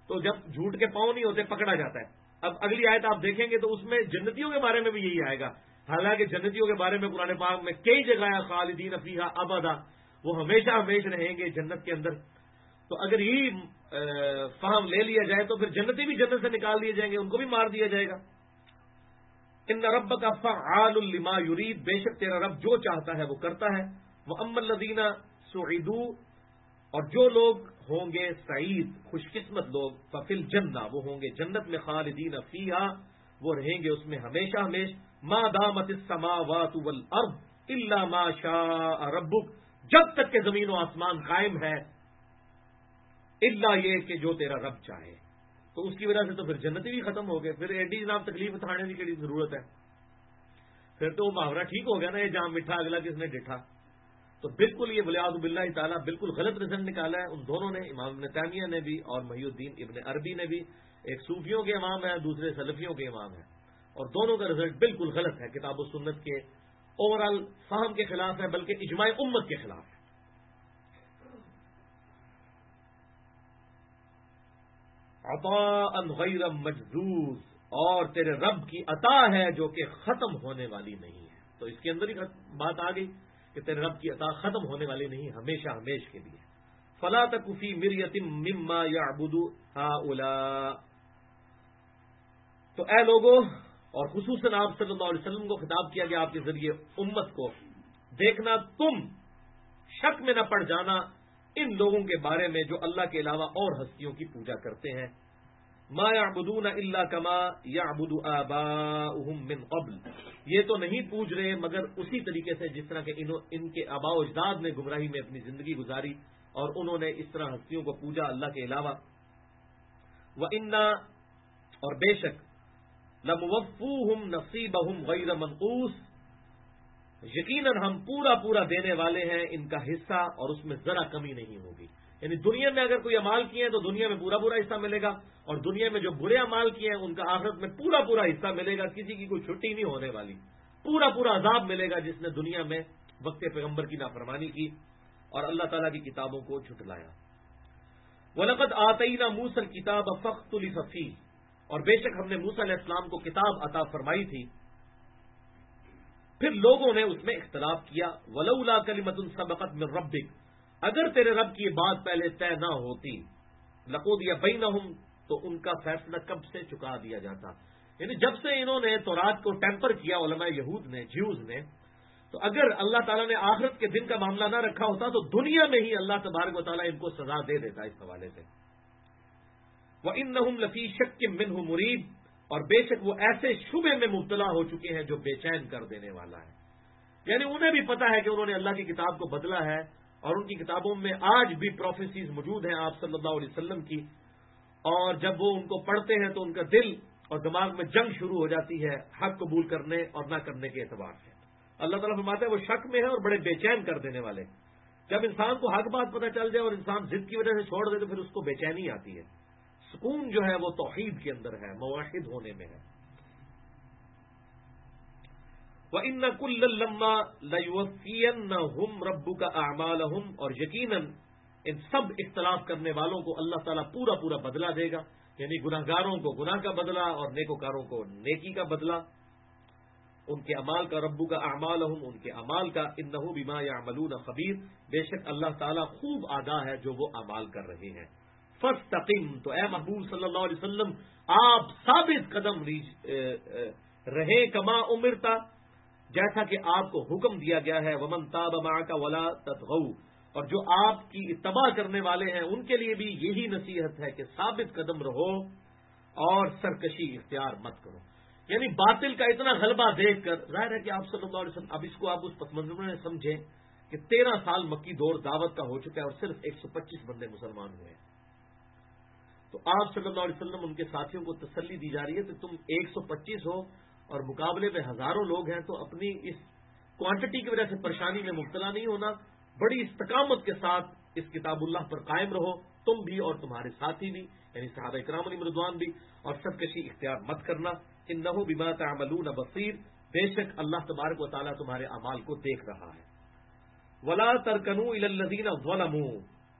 تو جب جھوٹ کے پاؤں نہیں ہوتے پکڑا جاتا ہے۔ اب اگلی آیت آپ دیکھیں گے تو اس میں جنتیوں کے بارے میں بھی یہی آئے گا، حالانکہ جنتیوں کے بارے میں قرآن پاک میں کئی جگہ ہے خالدین فیہا ابدا، وہ ہمیشہ ہمیشہ رہیں گے جنت کے اندر۔ تو اگر یہی فہم لے لیا جائے تو پھر جنتی بھی جنت سے نکال دیے جائیں گے، ان کو بھی مار دیا جائے گا۔ ان ربک فعال لما یرید، بے شک تیرا رب جو چاہتا ہے وہ کرتا ہے۔ واما الذین سعدوا، اور جو لوگ ہوں گے سعید خوش قسمت لوگ، ففی الجنہ، وہ ہوں گے جنت میں، خالدین فیہا، وہ رہیں گے اس میں ہمیشہ ہمیش، ما دامت السماوات والارض الا ما شاء ربک، جب تک کہ زمین و آسمان قائم ہے، الا یہ کہ جو تیرا رب چاہے۔ تو اس کی وجہ سے تو پھر جنتی بھی ختم ہو گئے، پھر ایڈی جناب تکلیف اٹھانے کی ضرورت ہے، پھر تو محاورہ ٹھیک ہو گیا نا، یہ جہاں میٹھا اگلا کس نے ڈٹھا۔ تو بالکل یہ ولیعذ باللہ تعالیٰ بالکل غلط رزلٹ نکالا ہے ان دونوں نے، امام ابن تیمیہ نے بھی اور محی الدین ابن عربی نے بھی۔ ایک صوفیوں کے امام ہے، دوسرے سلفیوں کے امام ہے، اور دونوں کا رزلٹ بالکل غلط ہے، کتاب و سنت کے اوور آل فہم کے خلاف ہے، بلکہ اجماع امت کے خلاف ہے۔ عطاء غیر مجذوذ، اور تیرے رب کی عطا ہے جو کہ ختم ہونے والی نہیں ہے۔ تو اس کے اندر ہی بات آ گئی کہ تیرے رب کی عطا ختم ہونے والی نہیں، ہمیشہ ہمیش کے لیے۔ فلا تک فی مریۃ مما یعبد ہؤلاء، تو اے لوگوں، اور خصوصاً آپ صلی اللہ علیہ وسلم کو خطاب کیا گیا آپ کے ذریعے امت کو، دیکھنا تم شک میں نہ پڑ جانا ان لوگوں کے بارے میں جو اللہ کے علاوہ اور ہستیوں کی پوجا کرتے ہیں۔ ما یعبدون الا کما یعبد آباؤہم من قبل، یہ تو نہیں پوج رہے مگر اسی طریقے سے جس طرح کہ ان کے آباء و اجداد نے گمراہی میں اپنی زندگی گزاری اور انہوں نے اس طرح ہستیوں کو پوجا اللہ کے علاوہ۔ وَإِنَّا، اور بے شک، لَمُوَفُّوهُمْ نَصِيبَهُمْ غَيْرَ مَنْقُوصٍ، یقیناً ہم پورا پورا دینے والے ہیں ان کا حصہ، اور اس میں ذرا کمی نہیں ہوگی۔ یعنی دنیا میں اگر کوئی اعمال کیے ہیں تو دنیا میں پورا پورا حصہ ملے گا، اور دنیا میں جو برے اعمال کیے ہیں ان کا آخرت میں پورا پورا حصہ ملے گا، کسی کی کوئی چھٹی نہیں ہونے والی، پورا پورا عذاب ملے گا جس نے دنیا میں وقت پیغمبر کی نافرمانی کی اور اللہ تعالیٰ کی کتابوں کو جھٹلایا۔ وَلَقَدْ آتَيْنَا مُوسَى الْكِتَابَ فَاخْتُلِفَ فِيهِ، اور بے شک ہم نے موسیٰ علیہ السلام کو کتاب عطا فرمائی تھی، پھر لوگوں نے اس میں اختلاف کیا۔ وَلَوْلَا كَلِمَةٌ سَبَقَتْ مِنْ رَبِّكَ، اگر تیرے رب کی یہ بات پہلے طے نہ ہوتی، لَقُضِيَ بَيْنَهُمْ، تو ان کا فیصلہ کب سے چکا دیا جاتا۔ یعنی جب سے انہوں نے تورات کو ٹیمپر کیا علماء یہود نے، جیوز نے، تو اگر اللہ تعالیٰ نے آخرت کے دن کا معاملہ نہ رکھا ہوتا تو دنیا میں ہی اللہ تبارک و تعالیٰ ان کو سزا دے دیتا اس حوالے سے۔ وَإِنَّهُمْ لَفِي شَكٍّ مِّنْهُ مُرِيبٍ، اور بے شک وہ ایسے شبے میں مبتلا ہو چکے ہیں جو بے چین کر دینے والا ہے۔ یعنی انہیں بھی پتا ہے کہ انہوں نے اللہ کی کتاب کو بدلا ہے، اور ان کی کتابوں میں آج بھی پروفیسیز موجود ہیں آپ صلی اللہ علیہ وسلم کی، اور جب وہ ان کو پڑھتے ہیں تو ان کا دل اور دماغ میں جنگ شروع ہو جاتی ہے حق قبول کرنے اور نہ کرنے کے اعتبار سے۔ اللہ تعالیٰ فرماتا ہے وہ شک میں ہے اور بڑے بے چین کر دینے والے۔ جب انسان کو حق بات پتہ چل جائے اور انسان ضد کی وجہ سے چھوڑ دے تو پھر اس کو بے چینی آتی ہے۔ سکون جو ہے وہ توحید کے اندر ہے، موحد ہونے میں ہے۔ وَإِنَّ كُلًّا لَمَّا لَيُوَفِّيَنَّهُمْ رَبُّكَ أَعْمَالَهُمْ، اور یقیناً ان سب اختلاف کرنے والوں کو اللہ تعالیٰ پورا پورا بدلہ دے گا، یعنی گناہگاروں کو گناہ کا بدلہ اور نیکوکاروں کو نیکی کا بدلہ، ان کے اعمال کا، ربو کا اعمالہم، ان کے اعمال کا، انہ بما یعملون خبیر، بے شک اللہ تعالیٰ خوب آگاہ ہے جو وہ اعمال کر رہے ہیں۔ فاستقم، تو اے محبوب صلی اللہ علیہ وسلم آپ ثابت قدم رہیں، کما امرتا، جیسا کہ آپ کو حکم دیا گیا ہے، ومن تاب معک ولا تطغوا، اور جو آپ کی اتباع کرنے والے ہیں ان کے لیے بھی یہی نصیحت ہے کہ ثابت قدم رہو اور سرکشی اختیار مت کرو۔ یعنی باطل کا اتنا غلبہ دیکھ کر ظاہر ہے کہ آپ صلی اللہ علیہ وسلم، اب اس کو آپ اس پس منظر میں سمجھیں کہ 13 سال مکی دور دعوت کا ہو چکا ہے اور صرف 125 بندے مسلمان ہوئے ہیں، تو آپ صلی اللہ علیہ وسلم ان کے ساتھیوں کو تسلی دی جا رہی ہے کہ تم 125 ہو اور مقابلے میں ہزاروں لوگ ہیں، تو اپنی اس کوانٹٹی کی وجہ سے پریشانی میں مبتلا نہیں ہونا، بڑی استقامت کے ساتھ اس کتاب اللہ پر قائم رہو، تم بھی اور تمہارے ساتھی بھی، یعنی صحابہ کرام علیہم رضوان بھی، اور سرکشی اختیار مت کرنا۔ انہ بما تعملون بصیر، بے شک اللہ تبارک و تعالیٰ تمہارے اعمال کو دیکھ رہا ہے۔ ولا ترکنوا الی الذین ظلموا،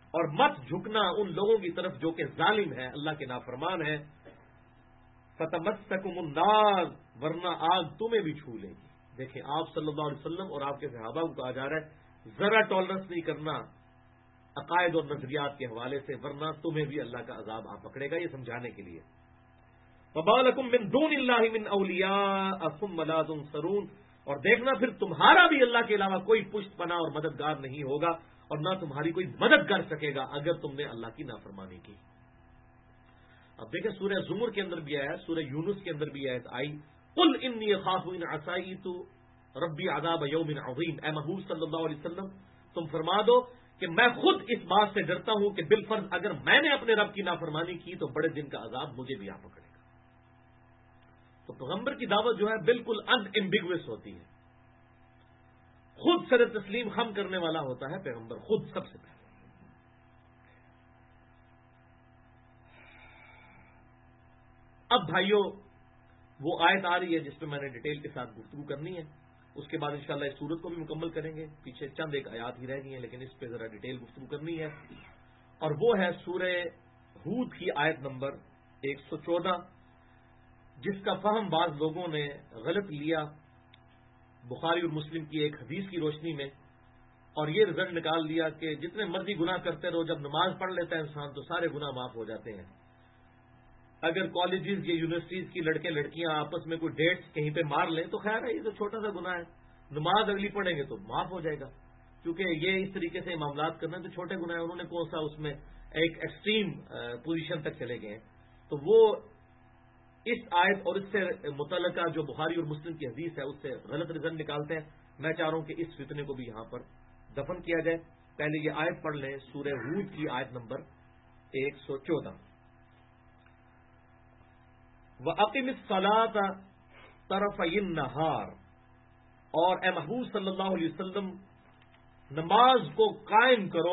اور مت جھکنا ان لوگوں کی طرف جو کہ ظالم ہے، اللہ کے نافرمان ہے. فتمسکم النار، ورنہ آگ تمہیں بھی چھو لے گی. دیکھیں آپ صلی اللہ علیہ وسلم اور آپ کے صحابہ کو کہا جا رہا ہے ذرا ٹالرنس نہیں کرنا عقائد اور نظریات کے حوالے سے، ورنہ تمہیں بھی اللہ کا عذاب آ پکڑے گا. یہ سمجھانے کے لیے وَمَا لَكُم مِّن دُونِ اللَّهِ مِنْ أَوْلِيَاءَ ثُمَّ لَا تُنصَرُونَ، اور دیکھنا پھر تمہارا بھی اللہ کے علاوہ کوئی پشت پناہ اور مددگار نہیں ہوگا، اور نہ تمہاری کوئی مدد کر سکے گا اگر تم نے اللہ کی نافرمانی کی. اب دیکھیں سورہ زمر کے اندر بھی آیا، سورہ یونس کے اندر بھی آیت آئی قُلْ إِنِّي أَخَافُ إِنْ عَصَيْتُ رَبِّي عَذَابَ يَوْمٍ عَظِيمٍ. اے محبوب صلی اللہ علیہ وسلم تم فرما دو کہ میں خود اس بات سے ڈرتا ہوں کہ بالفرض اگر میں نے اپنے رب کی نافرمانی کی تو بڑے دن کا عذاب مجھے بھی آ پکڑے گا. تو پیغمبر کی دعوت جو ہے بالکل ان ایمبیگوس ہوتی ہے. خود سر تسلیم خم کرنے والا ہوتا ہے پیغمبر خود سب سے پہلے. اب بھائیوں وہ آیت آ رہی ہے جس پہ میں نے ڈیٹیل کے ساتھ گفتگو کرنی ہے. اس کے بعد انشاءاللہ اس سورت کو بھی مکمل کریں گے. پیچھے چند ایک آیات ہی رہ گئی ہیں لیکن اس پہ ذرا ڈیٹیل گفتگو کرنی ہے. اور وہ ہے سورہ ہود کی آیت نمبر 114، جس کا فہم بعض لوگوں نے غلط لیا بخاری اور مسلم کی ایک حدیث کی روشنی میں، اور یہ رزلٹ نکال لیا کہ جتنے مرضی گناہ کرتے رہو، جب نماز پڑھ لیتا ہے انسان تو سارے گناہ معاف ہو جاتے ہیں. اگر کالجز یا یونیورسٹیز کی لڑکے لڑکیاں آپس میں کوئی ڈیٹس کہیں پہ مار لیں تو خیر ہے، یہ تو چھوٹا سا گناہ ہے، نماز اگلی پڑھیں گے تو معاف ہو جائے گا. کیونکہ یہ اس طریقے سے معاملات کرنا تو چھوٹے گناہ ہیں، انہوں نے کون سا اس میں ایک ایکسٹریم پوزیشن تک چلے گئے ہیں. تو وہ اس آیت اور اس سے متعلقہ جو بخاری اور مسلم کی حدیث ہے اس سے غلط رزلٹ نکالتے ہیں. میں چاہ رہا ہوں کہ اس فتنے کو بھی یہاں پر دفن کیا جائے. پہلے یہ آیت پڑھ لیں، سورہ ہود کی آیت نمبر 114. وَأَقِمِ الصَّلَاةَ طَرَفَيِ النَّهَارِ، اور اے محبوب صلی اللہ علیہ وسلم نماز کو قائم کرو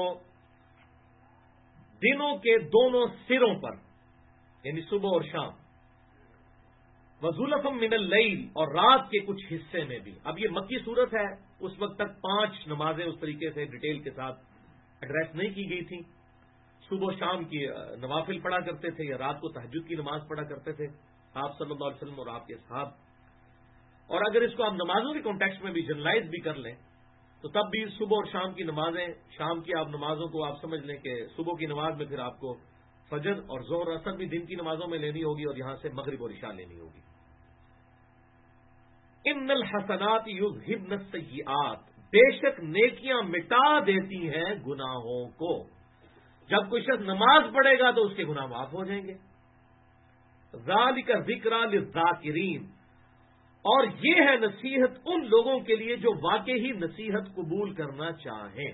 دنوں کے دونوں سروں پر، یعنی صبح اور شام. وَزُلَفًا مِّنَ اللَّيْلِ، اور رات کے کچھ حصے میں بھی. اب یہ مکی صورت ہے، اس وقت تک 5 نمازیں اس طریقے سے ڈیٹیل کے ساتھ ایڈریس نہیں کی گئی تھیں. صبح و شام کی نوافل پڑھا کرتے تھے یا رات کو تہجد کی نماز پڑھا کرتے تھے آپ صلی اللہ علیہ وسلم اور آپ کے اصحاب. اور اگر اس کو آپ نمازوں کے کانٹیکسٹ میں بھی جنرلائز بھی کر لیں تو تب بھی صبح اور شام کی نمازیں، شام کی آپ نمازوں کو آپ سمجھ لیں کہ صبح کی نماز میں پھر آپ کو فجر اور ظہر اثر بھی دن کی نمازوں میں لینی ہوگی، اور یہاں سے مغرب اور عشاء لینی ہوگی. ان الحسنات یذہبن السیئات، بے شک نیکیاں مٹا دیتی ہیں گناہوں کو. جب کوئی شخص نماز پڑھے گا تو اس کے گناہ معاف ہو جائیں گے. ذالک ذکری للذاکرین، اور یہ ہے نصیحت ان لوگوں کے لیے جو واقعی نصیحت قبول کرنا چاہیں.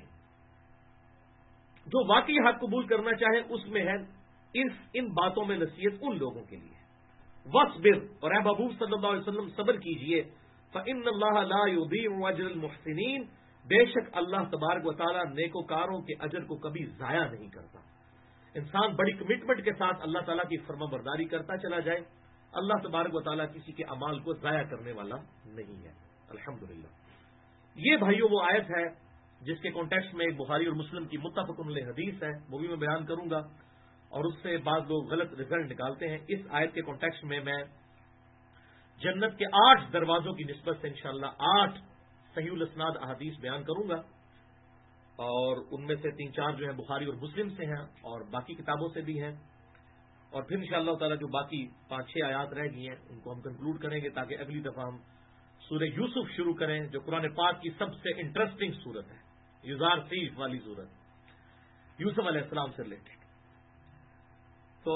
جو واقعی حق قبول کرنا چاہیں اس میں ہے ان باتوں میں نصیحت ان لوگوں کے لیے. وَاصْبِرْ، اور اے محبوب صلی اللہ علیہ وسلم صبر کیجئے. فَإِنَّ اللَّهَ لَا يُضِيعُ أَجْرَ الْمُحْسِنِينَ، بے شک اللہ تبارک و تعالیٰ نیکوکاروں کے اجر کو کبھی ضائع نہیں کرتا. انسان بڑی کمٹمنٹ کے ساتھ اللہ تعالیٰ کی فرما برداری کرتا چلا جائے، اللہ تبارک و تعالیٰ کسی کے اعمال کو ضائع کرنے والا نہیں ہے. الحمدللہ. یہ بھائیوں وہ آیت ہے جس کے کانٹیکسٹ میں ایک بخاری اور مسلم کی متفق علیہ حدیث ہے، وہ بھی میں بیان کروں گا، اور اس سے بعض لوگ غلط رزلٹ نکالتے ہیں. اس آیت کے کانٹیکسٹ میں جنت کے 8 دروازوں کی نسبت سے انشاءاللہ 8 صحیح الاسناد احادیث بیان کروں گا، اور ان میں سے 3-4 جو ہیں بخاری اور مسلم سے ہیں اور باقی کتابوں سے بھی ہیں. اور پھر انشاءاللہ تعالی جو باقی 5-6 آیات رہ گئی ہیں ان کو ہم کنکلوڈ کریں گے تاکہ اگلی دفعہ ہم سورہ یوسف شروع کریں جو قرآن پاک کی سب سے انٹرسٹنگ سورت ہے، یزار سیف والی سورت، یوسف علیہ السلام سے ریلیٹڈ. تو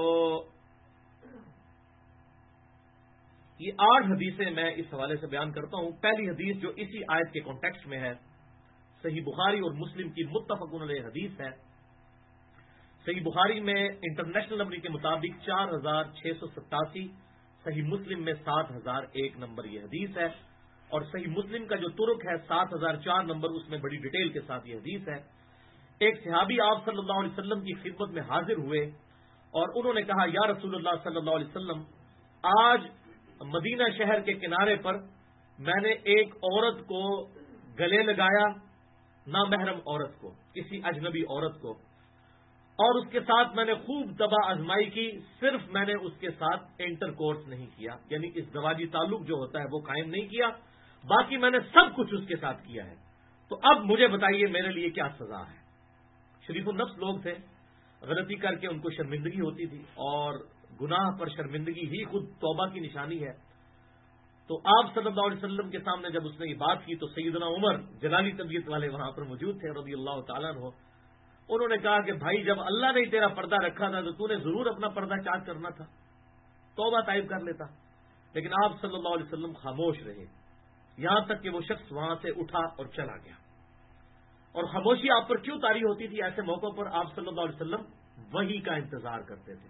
یہ 8 حدیثیں میں اس حوالے سے بیان کرتا ہوں. پہلی حدیث جو اسی آیت کے کانٹیکسٹ میں ہے، صحیح بخاری اور مسلم کی متفق علیہ حدیث ہے. صحیح بخاری میں انٹرنیشنل نمبر کے مطابق 4687، صحیح مسلم میں 7001 نمبر یہ حدیث ہے، اور صحیح مسلم کا جو ترک ہے 7004 نمبر، اس میں بڑی ڈیٹیل کے ساتھ یہ حدیث ہے. ایک صحابی آپ صلی اللہ علیہ وسلم کی خدمت میں حاضر ہوئے اور انہوں نے کہا یا رسول اللہ صلی اللہ علیہ وسلم، آج مدینہ شہر کے کنارے پر میں نے ایک عورت کو گلے لگایا، نامحرم عورت کو، کسی اجنبی عورت کو، اور اس کے ساتھ میں نے خوب تباہ آزمائی کی، صرف میں نے اس کے ساتھ انٹر کورس نہیں کیا، یعنی اس زواجی تعلق جو ہوتا ہے وہ قائم نہیں کیا، باقی میں نے سب کچھ اس کے ساتھ کیا ہے۔ تو اب مجھے بتائیے میرے لیے کیا سزا ہے؟ شریف النفس لوگ تھے، غلطی کر کے ان کو شرمندگی ہوتی تھی، اور گناہ پر شرمندگی ہی خود توبہ کی نشانی ہے۔ تو آپ صلی اللہ علیہ وسلم کے سامنے جب اس نے یہ بات کی تو سیدنا عمر جلالی طبیعت والے وہاں پر موجود تھے رضی اللہ تعالیٰ عنہ، انہوں نے کہا کہ بھائی جب اللہ نے تیرا پردہ رکھا تھا تو نے ضرور اپنا پردہ چاک کرنا تھا، توبہ طائب کر لیتا۔ لیکن آپ صلی اللہ علیہ وسلم خاموش رہے، یہاں تک کہ وہ شخص وہاں سے اٹھا اور چلا گیا۔ اور خاموشی آپ پر کیوں طاری ہوتی تھی؟ ایسے موقعوں پر آپ صلی اللہ علیہ وسلم وحی کا انتظار کرتے تھے۔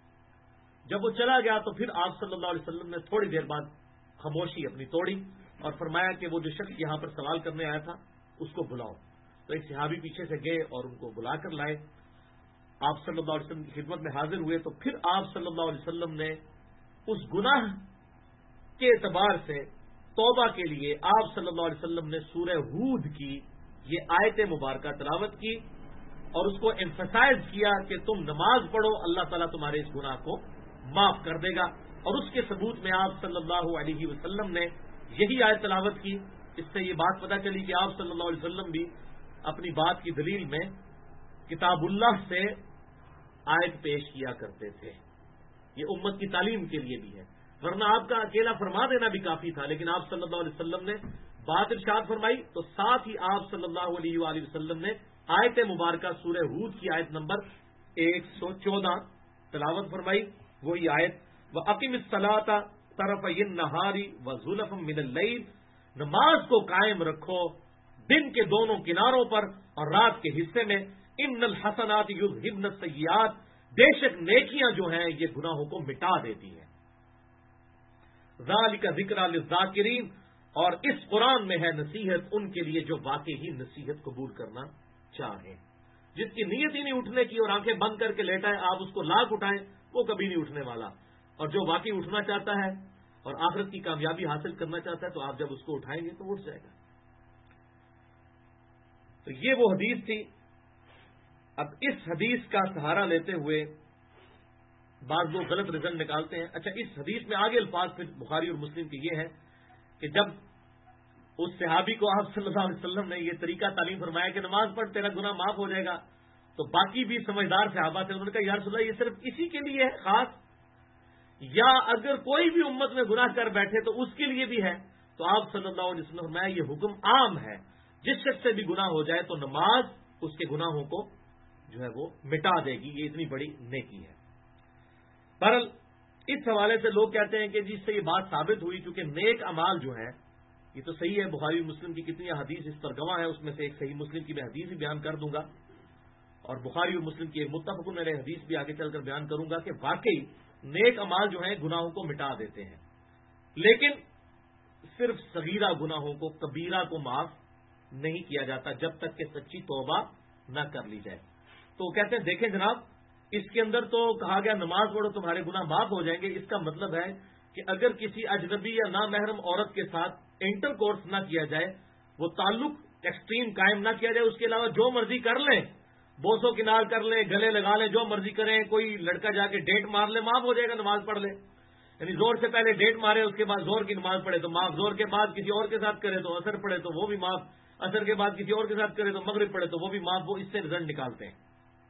جب وہ چلا گیا تو پھر آپ صلی اللہ علیہ وسلم نے تھوڑی دیر بعد خاموشی اپنی توڑی اور فرمایا کہ وہ جو شخص یہاں پر سوال کرنے آیا تھا اس کو بلاؤ۔ تو ایک صحابی پیچھے سے گئے اور ان کو بلا کر لائے، آپ صلی اللہ علیہ وسلم کی خدمت میں حاضر ہوئے۔ تو پھر آپ صلی اللہ علیہ وسلم نے اس گناہ کے اعتبار سے توبہ کے لیے آپ صلی اللہ علیہ وسلم نے سورہ ہود کی یہ آیت مبارکہ تلاوت کی اور اس کو ایمفسائز کیا کہ تم نماز پڑھو، اللہ تعالیٰ تمہارے اس گناہ کو معاف کر دے گا۔ اور اس کے ثبوت میں آپ صلی اللہ علیہ وسلم نے یہی آیت تلاوت کی۔ اس سے یہ بات پتہ چلی کہ آپ صلی اللہ علیہ وسلم بھی اپنی بات کی دلیل میں کتاب اللہ سے آیت پیش کیا کرتے تھے۔ یہ امت کی تعلیم کے لیے بھی ہے، ورنہ آپ کا اکیلا فرما دینا بھی کافی تھا، لیکن آپ صلی اللہ علیہ وسلم نے بات ارشاد فرمائی تو ساتھ ہی آپ صلی اللہ علیہ وآلہ وسلم نے آیت مبارکہ سورہ ہود کی آیت نمبر 114 تلاوت فرمائی۔ وہی آیت وَأَقِمِ الصَّلَاةَ طَرَفَيِ النَّهَارِ وَزُلَفًا مِنَ اللَّيْلِ، نماز کو قائم رکھو دن کے دونوں کناروں پر اور رات کے حصے میں۔ ان الحسنات یذہبن السیئات، بے شک نیکیاں جو ہیں یہ گناہوں کو مٹا دیتی ہیں۔ ذالک ذکری للذاکرین، اور اس قرآن میں ہے نصیحت ان کے لیے جو واقعی نصیحت قبول کرنا چاہیں۔ جس کی نیت ہی نہیں اٹھنے کی اور آنکھیں بند کر کے لیٹا ہے، آپ اس کو لاکھ اٹھائیں وہ کبھی نہیں اٹھنے والا، اور جو واقعی اٹھنا چاہتا ہے اور آخرت کی کامیابی حاصل کرنا چاہتا ہے تو آپ جب اس کو اٹھائیں گے تو اٹھ جائے گا۔ تو یہ وہ حدیث تھی۔ اب اس حدیث کا سہارا لیتے ہوئے بعض لوگ غلط رزلٹ نکالتے ہیں۔ اچھا، اس حدیث میں آگے الفاظ پھر بخاری اور مسلم کے یہ ہیں کہ جب اس صحابی کو آپ صلی اللہ علیہ وسلم نے یہ طریقہ تعلیم فرمایا کہ نماز پڑھ تیرا گناہ معاف ہو جائے گا، تو باقی بھی سمجھدار صحابہ تھے، انہوں نے کہا یا رسول اللہ یہ صرف اسی کے لیے ہے خاص، یا اگر کوئی بھی امت میں گناہ کر بیٹھے تو اس کے لیے بھی ہے؟ تو آپ صلی اللہ علیہ وسلم نے فرمایا یہ حکم عام ہے، جس شخص سے بھی گناہ ہو جائے تو نماز اس کے گناہوں کو جو ہے وہ مٹا دے گی، یہ اتنی بڑی نیکی ہے۔ بہرحال اس حوالے سے لوگ کہتے ہیں کہ جس سے یہ بات ثابت ہوئی، چونکہ نیک اعمال جو ہیں یہ تو صحیح ہے، بخاری مسلم کی کتنی حدیث اس پر گواہ ہے، اس میں سے ایک صحیح مسلم کی میں حدیث بھی بیان کر دوں گا، اور بخاری اور مسلم کی ایک متفق علیہ حدیث بھی آگے چل کر بیان کروں گا کہ واقعی نیک اعمال جو ہیں گناہوں کو مٹا دیتے ہیں، لیکن صرف صغیرہ گناہوں کو، کبیرہ کو معاف نہیں کیا جاتا جب تک کہ سچی توبہ نہ کر لی جائے۔ تو کہتے ہیں دیکھیں جناب، اس کے اندر تو کہا گیا نماز پڑھو تمہارے گناہ معاف ہو جائیں گے، اس کا مطلب ہے کہ اگر کسی اجنبی یا نامحرم عورت کے ساتھ انٹر کورس نہ کیا جائے، وہ تعلق ایکسٹریم قائم نہ کیا جائے، اس کے علاوہ جو مرضی کر لیں، بوسو کنار کر لیں، گلے لگا لیں، جو مرضی کریں، کوئی لڑکا جا کے ڈیٹ مار لے، معاف ہو جائے گا، نماز پڑھ لے۔ یعنی زور سے پہلے ڈیٹ مارے، اس کے بعد زور کی نماز پڑھے تو معاف، زور کے بعد کسی اور کے ساتھ کرے تو اثر پڑھے تو وہ بھی معاف، اثر کے بعد کسی اور کے ساتھ کرے تو مغرب پڑھے تو وہ بھی معاف، وہ اس سے رزلٹ نکالتے ہیں۔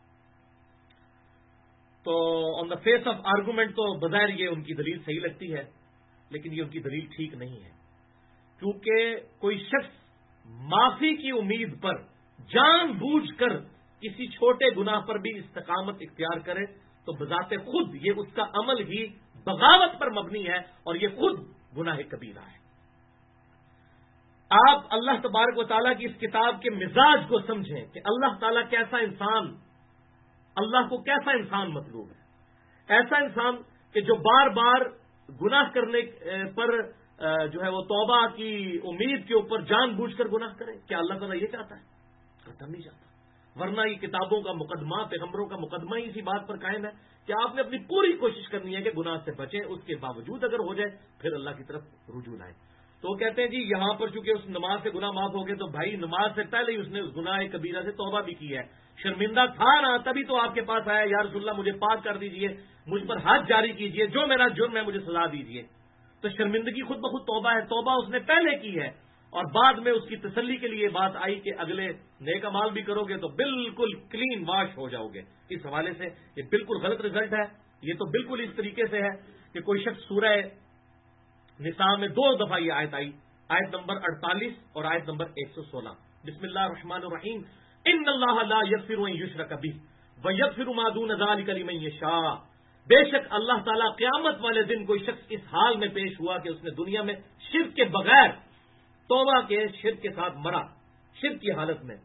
تو on the face of argument تو بظاہر یہ ان کی دلیل صحیح لگتی ہے، لیکن یہ ان کی دلیل ٹھیک نہیں ہے، کیونکہ کوئی شخص معافی کی امید پر جان بوجھ کر کسی چھوٹے گناہ پر بھی استقامت اختیار کرے تو بذات خود یہ اس کا عمل ہی بغاوت پر مبنی ہے اور یہ خود گناہ کبیرہ ہے۔ آپ اللہ تبارک و تعالیٰ کی اس کتاب کے مزاج کو سمجھیں کہ اللہ تعالیٰ کیسا انسان، اللہ کو کیسا انسان مطلوب ہے، ایسا انسان کہ جو بار بار گناہ کرنے پر جو ہے وہ توبہ کی امید کے اوپر جان بوجھ کر گناہ کرے۔ کیا اللہ تعالیٰ یہ چاہتا ہے؟ قطعاً نہیں چاہتا، ورنہ یہ کتابوں کا مقدمہ، پیغمبروں کا مقدمہ ہی اسی بات پر قائم ہے کہ آپ نے اپنی پوری کوشش کرنی ہے کہ گناہ سے بچیں، اس کے باوجود اگر ہو جائے پھر اللہ کی طرف رجوع لائیں۔ تو وہ کہتے ہیں جی یہاں پر چونکہ اس نماز سے گناہ معاف ہو گئے تو بھائی نماز سے پہلے ہی اس نے اس گناہ کبیرہ سے توبہ بھی کی ہے، شرمندہ تھا نا، تبھی تو آپ کے پاس آیا یا رسول اللہ مجھے پاک کر دیجئے، مجھ پر حد جاری کیجئے، جو میرا جرم ہے مجھے سزا دیجئے۔ تو شرمندگی خود بخود توبہ ہے، توبہ اس نے پہلے کی ہے، اور بعد میں اس کی تسلی کے لیے بات آئی کہ اگلے نیک اعمال بھی کرو گے تو بالکل کلین واش ہو جاؤ گے۔ اس حوالے سے یہ بالکل غلط رزلٹ ہے۔ یہ تو بالکل اس طریقے سے ہے کہ کوئی شخص سورہ نساء میں 2 دفعہ یہ آیت آئی، آیت نمبر 48 اور آیت نمبر 116، بسم اللہ الرحمن الرحیم، ان اللہ لا یغفر ان یشرک بہ ویغفر ما دون ذلک لمن یشاء، بے شک اللہ تعالیٰ قیامت والے دن کوئی شخص اس حال میں پیش ہوا کہ اس نے دنیا میں شرک کے بغیر توبہ کے شرک کے ساتھ مرا، شرک کی حالت میں،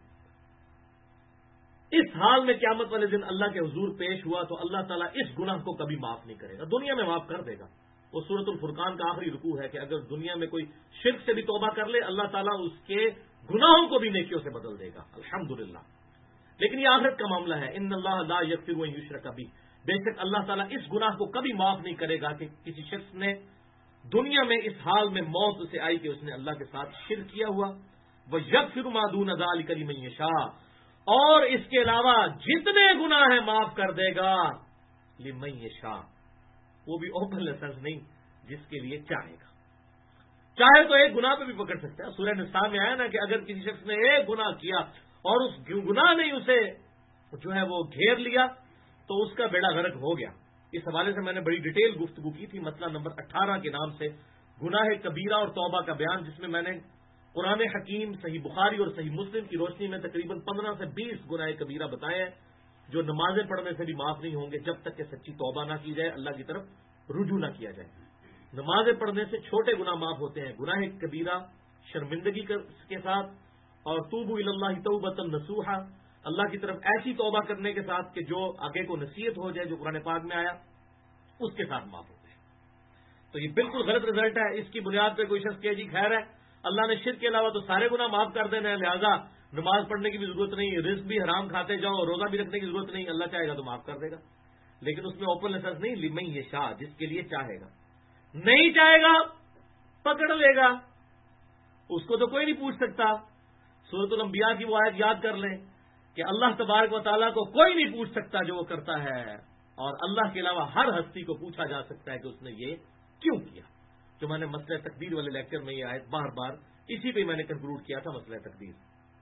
اس حال میں قیامت والے دن اللہ کے حضور پیش ہوا تو اللہ تعالیٰ اس گناہ کو کبھی معاف نہیں کرے گا، دنیا میں معاف کر دے گا۔ وہ سورۃ الفرقان کا آخری رکوع ہے کہ اگر دنیا میں کوئی شرک سے بھی توبہ کر لے اللہ تعالیٰ اس کے گناہوں کو بھی نیکیوں سے بدل دے گا، الحمدللہ۔ لیکن یہ آخرت کا معاملہ ہے، ان اللہ لا یغفر ان یشرک بہ، بے شک اللہ تعالیٰ اس گناہ کو کبھی معاف نہیں کرے گا کہ کسی شخص نے دنیا میں اس حال میں موت اسے آئی کہ اس نے اللہ کے ساتھ شرک کیا ہوا، وہ یغفر ما دون ذلک لمن یشاء، اور اس کے علاوہ جتنے گناہ ہیں معاف کر دے گا، لمن یشاء، وہ بھی اوپن لائسنس نہیں، جس کے لیے چاہے گا، چاہے تو ایک گناہ پہ بھی پکڑ سکتا ہے۔ سورہ نساء میں آیا نا کہ اگر کسی شخص نے ایک گناہ کیا اور اس گناہ نے اسے جو ہے وہ گھیر لیا تو اس کا بیڑا غرق ہو گیا۔ اس حوالے سے میں نے بڑی ڈیٹیل گفتگو کی تھی، مسئلہ نمبر 18 کے نام سے گناہ کبیرہ اور توبہ کا بیان، جس میں میں نے قرآن حکیم، صحیح بخاری اور صحیح مسلم کی روشنی میں تقریباً 15 سے 20 گناہ کبیرہ بتائے ہیں جو نمازیں پڑھنے سے بھی معاف نہیں ہوں گے جب تک کہ سچی توبہ نہ کی جائے، اللہ کی طرف رجوع نہ کیا جائے۔ نمازیں پڑھنے سے چھوٹے گناہ معاف ہوتے ہیں، گناہ کبیرہ شرمندگی کے ساتھ، اور توبوا الی اللہ توبۃ نصوحا، اللہ کی طرف ایسی توبہ کرنے کے ساتھ کہ جو آگے کو نصیحت ہو جائے، جو قرآن پاک میں آیا اس کے ساتھ معاف ہوتے ہیں۔ تو یہ بالکل غلط رزلٹ ہے۔ اس کی بنیاد پہ کوئی شخص کہ جی خیر ہے اللہ نے شرک کے علاوہ تو سارے گناہ معاف کر دینے ہیں، لہذا نماز پڑھنے کی بھی ضرورت نہیں، رزق بھی حرام کھاتے جاؤ، روزہ بھی رکھنے کی ضرورت نہیں، اللہ چاہے گا تو معاف کر دے گا، لیکن اس میں اوپن لائسنس نہیں، لمن یشاء، جس کے لیے چاہے گا، نہیں چاہے گا پکڑ لے گا، اس کو تو کوئی نہیں پوچھ سکتا۔ سورۃ الانبیاء کی وہ آیت یاد کر لیں کہ اللہ تبارک و تعالیٰ کو کوئی نہیں پوچھ سکتا جو وہ کرتا ہے، اور اللہ کے علاوہ ہر ہستی کو پوچھا جا سکتا ہے کہ اس نے یہ کیوں کیا، جو میں نے مسئلہ تقدیر والے لیکچر میں یہ آیت بار بار اسی پہ میں نے کنکلوڈ کیا تھا، مسئلہ تقدیر۔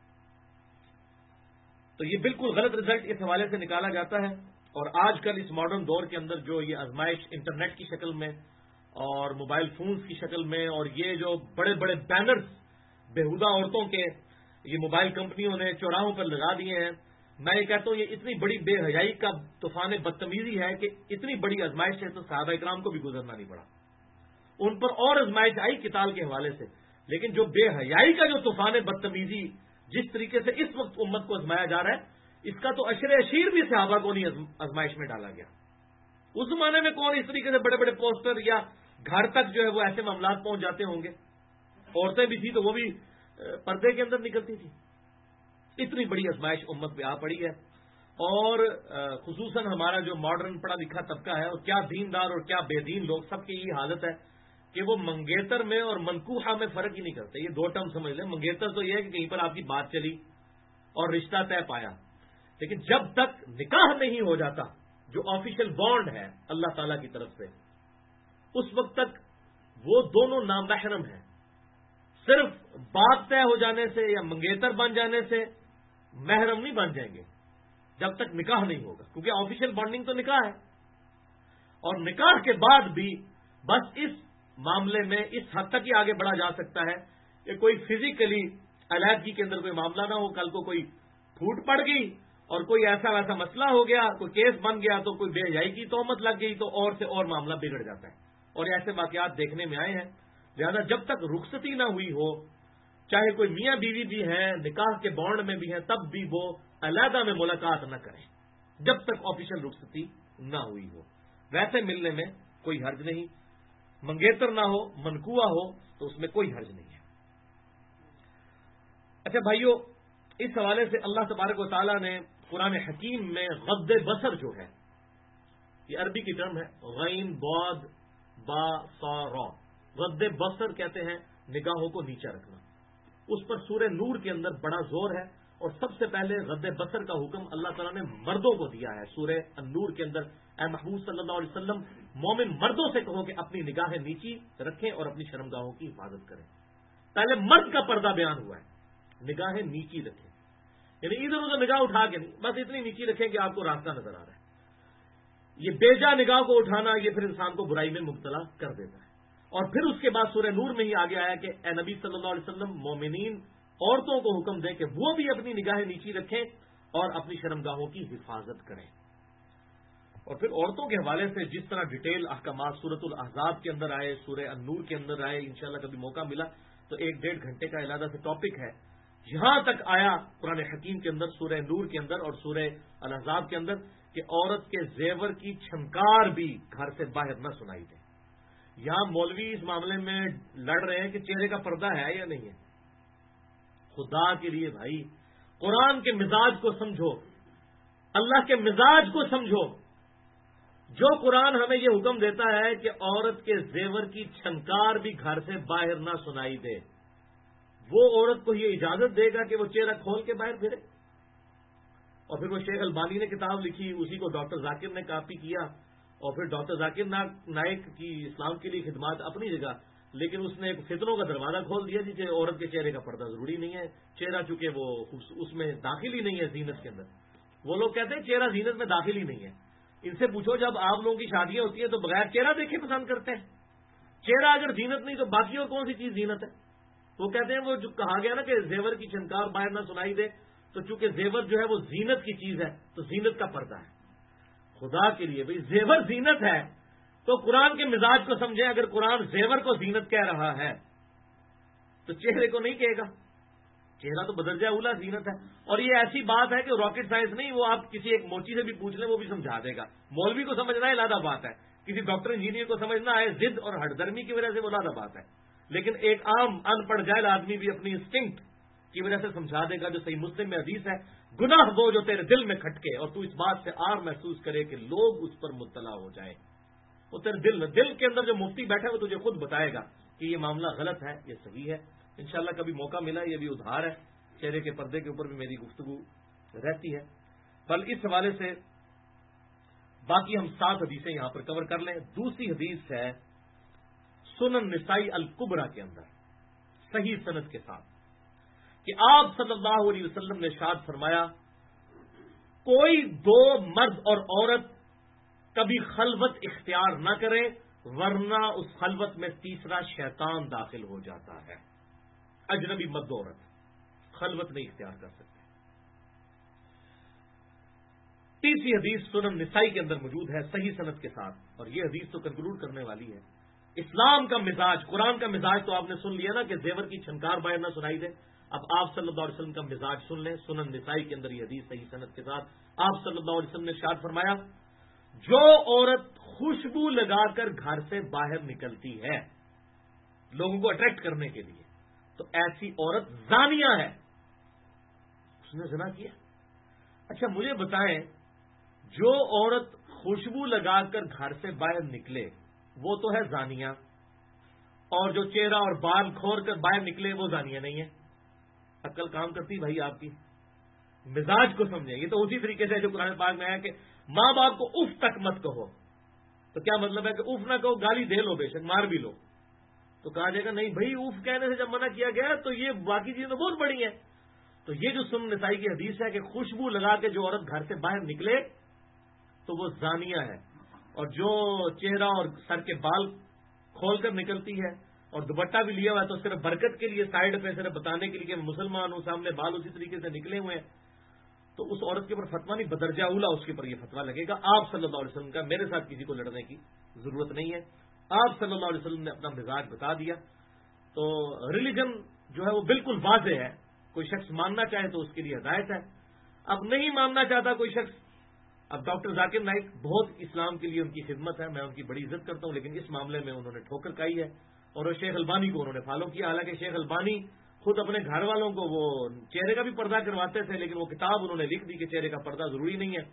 تو یہ بالکل غلط رزلٹ اس حوالے سے نکالا جاتا ہے، اور آج کل اس ماڈرن دور کے اندر جو یہ آزمائش انٹرنیٹ کی شکل میں اور موبائل فونز کی شکل میں، اور یہ جو بڑے بڑے بینرز بےہودہ عورتوں کے یہ موبائل کمپنیوں نے چوراہوں پر لگا دیے ہیں، میں یہ کہتا ہوں یہ اتنی بڑی بے حیائی کا طوفان بدتمیزی ہے کہ اتنی بڑی آزمائش ہے تو صحابہ اکرام کو بھی گزرنا نہیں پڑا، ان پر اور آزمائش آئی قتال کے حوالے سے، لیکن جو بے حیائی کا جو طوفان بدتمیزی جس طریقے سے اس وقت امت کو آزمایا جا رہا ہے، اس کا تو اشر اشیر بھی صحابہ کو نہیں آزمائش میں ڈالا گیا۔ اس زمانے میں کون اس طریقے سے بڑے بڑے پوسٹر یا گھر تک جو ہے وہ ایسے معاملات پہنچ جاتے ہوں گے، عورتیں بھی تھی تو وہ بھی پردے کے اندر نکلتی تھی۔ اتنی بڑی آزمائش امت پہ آ پڑی ہے، اور خصوصاً ہمارا جو ماڈرن پڑھا لکھا طبقہ ہے، اور کیا دیندار اور کیا بے دین لوگ، سب کی یہ حالت ہے کہ وہ منگیتر میں اور منکوحہ میں فرق ہی نہیں کرتے۔ یہ 2 ٹرم سمجھ لیں، منگیتر تو یہ ہے کہ کہیں پر آپ کی بات چلی اور رشتہ طے پایا، لیکن جب تک نکاح نہیں ہو جاتا جو آفیشیل بانڈ ہے اللہ تعالی کی طرف سے، اس وقت تک وہ دونوں نامحرم ہیں۔ صرف بات طے ہو جانے سے یا منگیتر بن جانے سے محرم نہیں بن جائیں گے جب تک نکاح نہیں ہوگا، کیونکہ آفیشیل بانڈنگ تو نکاح ہے، اور نکاح کے بعد بھی بس اس معاملے میں اس حد تک ہی آگے بڑھا جا سکتا ہے کہ کوئی فزیکلی علیحدگی کے اندر کوئی معاملہ نہ ہو، کل کو کوئی پھوٹ پڑ گئی اور کوئی ایسا ویسا مسئلہ ہو گیا، کوئی کیس بن گیا، تو کوئی بے حیائی کی تہمت لگ گئی تو اور سے اور معاملہ بگڑ جاتا ہے، اور ایسے واقعات دیکھنے میں آئے ہیں۔ لہذا جب تک رخصتی نہ ہوئی ہو، چاہے کوئی میاں بیوی بھی ہیں، نکاح کے بانڈ میں بھی ہیں، تب بھی وہ علیحدہ میں ملاقات نہ کریں جب تک آفیشیل رخصتی نہ ہوئی ہو۔ ویسے ملنے میں کوئی حرج نہیں، منگیتر نہ ہو، منکوہ ہو تو اس میں کوئی حرج نہیں ہے۔ اچھا بھائیو، اس حوالے سے اللہ تبارک و تعالیٰ نے قرآن حکیم میں غض بصر جو ہے، یہ عربی کی ٹرم ہے، غین بعد با صا را، غض بصر کہتے ہیں نگاہوں کو نیچا رکھنا، اس پر سورہ نور کے اندر بڑا زور ہے، اور سب سے پہلے غض بصر کا حکم اللہ تعالیٰ نے مردوں کو دیا ہے سورہ النور کے اندر. اے محبوب صلی اللہ علیہ وسلم، مومن مردوں سے کہو کہ اپنی نگاہیں نیچی رکھیں اور اپنی شرمگاہوں کی حفاظت کریں. پہلے مرد کا پردہ بیان ہوا ہے، نگاہیں نیچی رکھیں، یعنی ادھر ادھر نگاہ اٹھا کے نہیں، بس اتنی نیچی رکھیں کہ آپ کو راستہ نظر آ رہا ہے. یہ بیجا نگاہ کو اٹھانا یہ پھر انسان کو برائی میں مبتلا کر دیتا ہے. اور پھر اس کے بعد سورہ نور میں ہی آگے آیا کہ اے نبی صلی اللہ علیہ وسلم، مومنین عورتوں کو حکم دیں کہ وہ بھی اپنی نگاہیں نیچی رکھیں اور اپنی شرمگاہوں کی حفاظت کریں. اور پھر عورتوں کے حوالے سے جس طرح ڈیٹیل احکامات سورۃ الاحزاب کے اندر آئے، سورہ النور کے اندر آئے، انشاءاللہ کبھی موقع ملا تو 1-1.5 گھنٹے کا علیحدہ سے ٹاپک ہے. یہاں تک آیا قرآن حکیم کے اندر سورہ نور کے اندر اور سورہ الاحزاب کے اندر کہ عورت کے زیور کی چھنکار بھی گھر سے باہر نہ سنائی دے. یہاں مولوی اس معاملے میں لڑ رہے ہیں کہ چہرے کا پردہ ہے یا نہیں ہے. خدا کے لیے بھائی، قرآن کے مزاج کو سمجھو، اللہ کے مزاج کو سمجھو. جو قرآن ہمیں یہ حکم دیتا ہے کہ عورت کے زیور کی چھنکار بھی گھر سے باہر نہ سنائی دے، وہ عورت کو یہ اجازت دے گا کہ وہ چہرہ کھول کے باہر پھرے؟ اور پھر وہ شیخ البانی نے کتاب لکھی، اسی کو ڈاکٹر ذاکر نے کاپی کیا، اور پھر ڈاکٹر ذاکر نائک کی اسلام کے لیے خدمات اپنی جگہ، لیکن اس نے ایک فتنوں کا دروازہ کھول دیا جی کہ عورت کے چہرے کا پردہ ضروری نہیں ہے. چہرہ چونکہ وہ اس میں داخل ہی نہیں ہے زینت کے اندر. وہ لوگ کہتے ہیں چہرہ زینت میں داخل ہی نہیں ہے. ان سے پوچھو جب آپ لوگوں کی شادیاں ہوتی ہیں تو بغیر چہرہ دیکھے پسند کرتے ہیں؟ چہرہ اگر زینت نہیں تو باقی اور کون سی چیز زینت ہے؟ وہ کہتے ہیں وہ جو کہا گیا نا کہ زیور کی چھنکار باہر نہ سنائی دے، تو چونکہ زیور جو ہے وہ زینت کی چیز ہے تو زینت کا پردہ ہے. خدا کے لیے بھائی، زیور زینت ہے تو قرآن کے مزاج کو سمجھیں. اگر قرآن زیور کو زینت کہہ رہا ہے تو چہرے کو نہیں کہے گا. چہرہ تو بدرجہ اولا زینت ہے. اور یہ ایسی بات ہے کہ راکٹ سائنس نہیں، وہ آپ کسی ایک موچی سے بھی پوچھ لیں وہ بھی سمجھا دے گا. مولوی کو سمجھنا ہے علیحدہ بات ہے، کسی ڈاکٹر انجینئر کو سمجھنا ہے ضد اور ہٹ درمی کی وجہ سے وہ علیحدہ بات ہے. لیکن ایک عام ان پڑھ جاہل آدمی بھی اپنی انسٹنکٹ کی وجہ سے سمجھا دے گا. جو صحیح مسلم میں حدیث ہے، گناہ وہ جو تیرے دل میں کھٹکے اور تو اس بات سے آر محسوس کرے کہ لوگ اس پر مطلع ہو جائیں. وہ تیرے دل کے اندر جو مفتی بیٹھا ہے وہ تجھے خود بتائے گا کہ یہ معاملہ غلط ہے، یہ صحیح ہے. انشاءاللہ کبھی موقع ملا، یہ بھی ادھار ہے، چہرے کے پردے کے اوپر بھی میری گفتگو رہتی ہے. بل اس حوالے سے باقی ہم 7 حدیثیں یہاں پر کور کر لیں. دوسری حدیث ہے سنن نسائی الکبریٰ کے اندر صحیح سند کے ساتھ کہ آپ صلی اللہ علیہ وسلم نے ارشاد فرمایا، کوئی 2 مرد اور عورت کبھی خلوت اختیار نہ کرے ورنہ اس خلوت میں تیسرا شیطان داخل ہو جاتا ہے. اجنبی مرد عورت خلوت نہیں اختیار کر سکتے. تیسری حدیث سنن نسائی کے اندر موجود ہے صحیح سند کے ساتھ، اور یہ حدیث تو کنکلوڈ کرنے والی ہے. اسلام کا مزاج، قرآن کا مزاج تو آپ نے سن لیا نا کہ زیور کی چھنکار باہر نہ سنائی دے. اب آپ صلی اللہ علیہ وسلم کا مزاج سن لیں. سنن نسائی کے اندر یہ حدیث صحیح سند کے ساتھ آپ صلی اللہ علیہ وسلم نے ارشاد فرمایا، جو عورت خوشبو لگا کر گھر سے باہر نکلتی ہے لوگوں کو اٹریکٹ کرنے کے لیے، تو ایسی عورت زانیہ ہے، اس نے زنا کیا. اچھا مجھے بتائیں، جو عورت خوشبو لگا کر گھر سے باہر نکلے وہ تو ہے زانیہ، اور جو چہرہ اور بال کھول کر باہر نکلے وہ زانیہ نہیں ہے. عقل کام کرتی بھائی آپ کی. مزاج کو سمجھیں. یہ تو اسی طریقے سے جو قرآن پاک میں ہے کہ ماں باپ کو اف تک مت کہو، تو کیا مطلب ہے کہ اف نہ کہو، گالی دے لو، بے شک مار بھی لو. تو کہا جائے گا نہیں بھائی، اف کہنے سے جب منع کیا گیا تو یہ باقی چیزیں بہت بڑی ہیں. تو یہ جو سنن نسائی کی حدیث ہے کہ خوشبو لگا کے جو عورت گھر سے باہر نکلے تو وہ زانیہ ہے، اور جو چہرہ اور سر کے بال کھول کر نکلتی ہے اور دوپٹہ بھی لیا ہوا ہے تو صرف برکت کے لیے، سائڈ پہ صرف بتانے کے لیے کہ مسلمان ہوں، سامنے بال اسی طریقے سے نکلے ہوئے ہیں، تو اس عورت کے اوپر فتویٰ نہیں، بدرجہ اولا اس کے اوپر یہ فتویٰ لگے گا. آپ صلی اللہ علیہ وسلم کا میرے ساتھ کسی کو لڑنے کی ضرورت نہیں ہے. آپ صلی اللہ علیہ وسلم نے اپنا مزاج بتا دیا. تو ریلیجن جو ہے وہ بالکل واضح ہے. کوئی شخص ماننا چاہے تو اس کے لیے ہدایت ہے، اب نہیں ماننا چاہتا کوئی شخص. اب ڈاکٹر ذاکر نائک بہت اسلام کے لیے ان کی خدمت ہے، میں ان کی بڑی عزت کرتا ہوں، لیکن اس معاملے میں انہوں نے ٹھوکر کھائی ہے اور وہ شیخ البانی کو انہوں نے فالو کیا. حالانکہ شیخ البانی خود اپنے گھر والوں کو وہ چہرے کا بھی پردہ کرواتے تھے، لیکن وہ کتاب انہوں نے لکھ دی کہ چہرے کا پردہ ضروری نہیں ہے.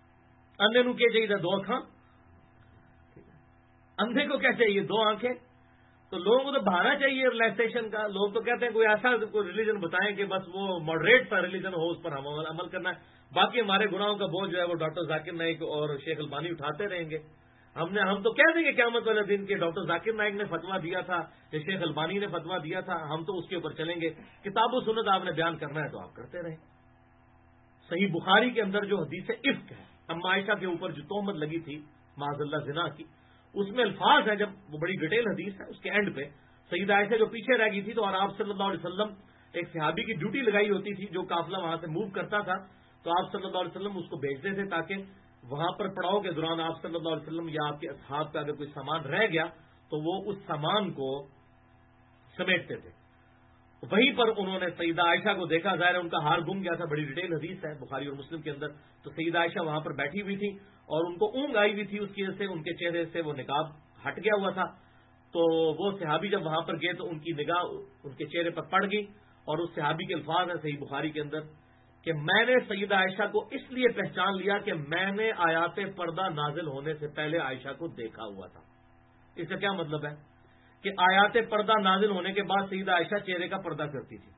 اندھے نو کیا چاہیے 2 آنکھاں، اندھے کو کیا چاہیے 2 آنکھیں. تو لوگوں کو تو بہانا چاہیے ریلیکسیشن کا. لوگ تو کہتے ہیں کوئی ایسا کوئی ریلیجن بتائیں کہ بس وہ ماڈریٹ سا ریلیجن ہو, اس پر ہم عمل کرنا ہے. باقی ہمارے گناہوں کا بوجھ جو ہے وہ ڈاکٹر ذاکر نائک اور شیخ البانی اٹھاتے رہیں گے. ہم تو کہہ دیں گے قیامت والے دن کے ڈاکٹر ذاکر نائک نے فتویٰ دیا تھا یا شیخ البانی نے فتویٰ دیا تھا, ہم تو اس کے اوپر چلیں گے. کتاب و سنت آپ نے بیان کرنا ہے تو آپ کرتے رہیں. صحیح بخاری کے اندر جو حدیث عفق ہے, اما عائشہ کے اوپر جو تہمت لگی تھی معاذ اللہ زنا کی, اس میں الفاظ ہیں, جب وہ بڑی ڈیٹیل حدیث ہے, اس کے اینڈ پہ سیدہ عائشہ جو پیچھے رہ گئی تھی تو اور آپ صلی اللہ علیہ وسلم ایک صحابی کی ڈیوٹی لگائی ہوتی تھی جو قافلہ وہاں سے موو کرتا تھا, تو آپ صلی اللہ علیہ وسلم اس کو بھیجتے تھے تاکہ وہاں پر پڑاؤ کے دوران آپ صلی اللہ علیہ وسلم یا آپ کے اصحاب کا اگر کوئی سامان رہ گیا تو وہ اس سامان کو سمیٹتے تھے. وہیں پر انہوں نے سیدہ عائشہ کو دیکھا, ظاہر ان کا ہار گم گیا تھا, بڑی ڈیٹیل حدیث ہے بخاری اور مسلم کے اندر. تو سیدہ عائشہ وہاں پر بیٹھی ہوئی تھی اور ان کو اونگ آئی ہوئی تھی, اس کی وجہ سے ان کے چہرے سے وہ نقاب ہٹ گیا ہوا تھا. تو وہ صحابی جب وہاں پر گئے تو ان کی نگاہ ان کے چہرے پر پڑ گئی, اور اس صحابی کے الفاظ ہیں صحیح بخاری کے اندر کہ میں نے سیدہ عائشہ کو اس لیے پہچان لیا کہ میں نے آیات پردہ نازل ہونے سے پہلے عائشہ کو دیکھا ہوا تھا. اس کا کیا مطلب ہے کہ آیات پردہ نازل ہونے کے بعد سیدہ عائشہ چہرے کا پردہ کرتی تھی.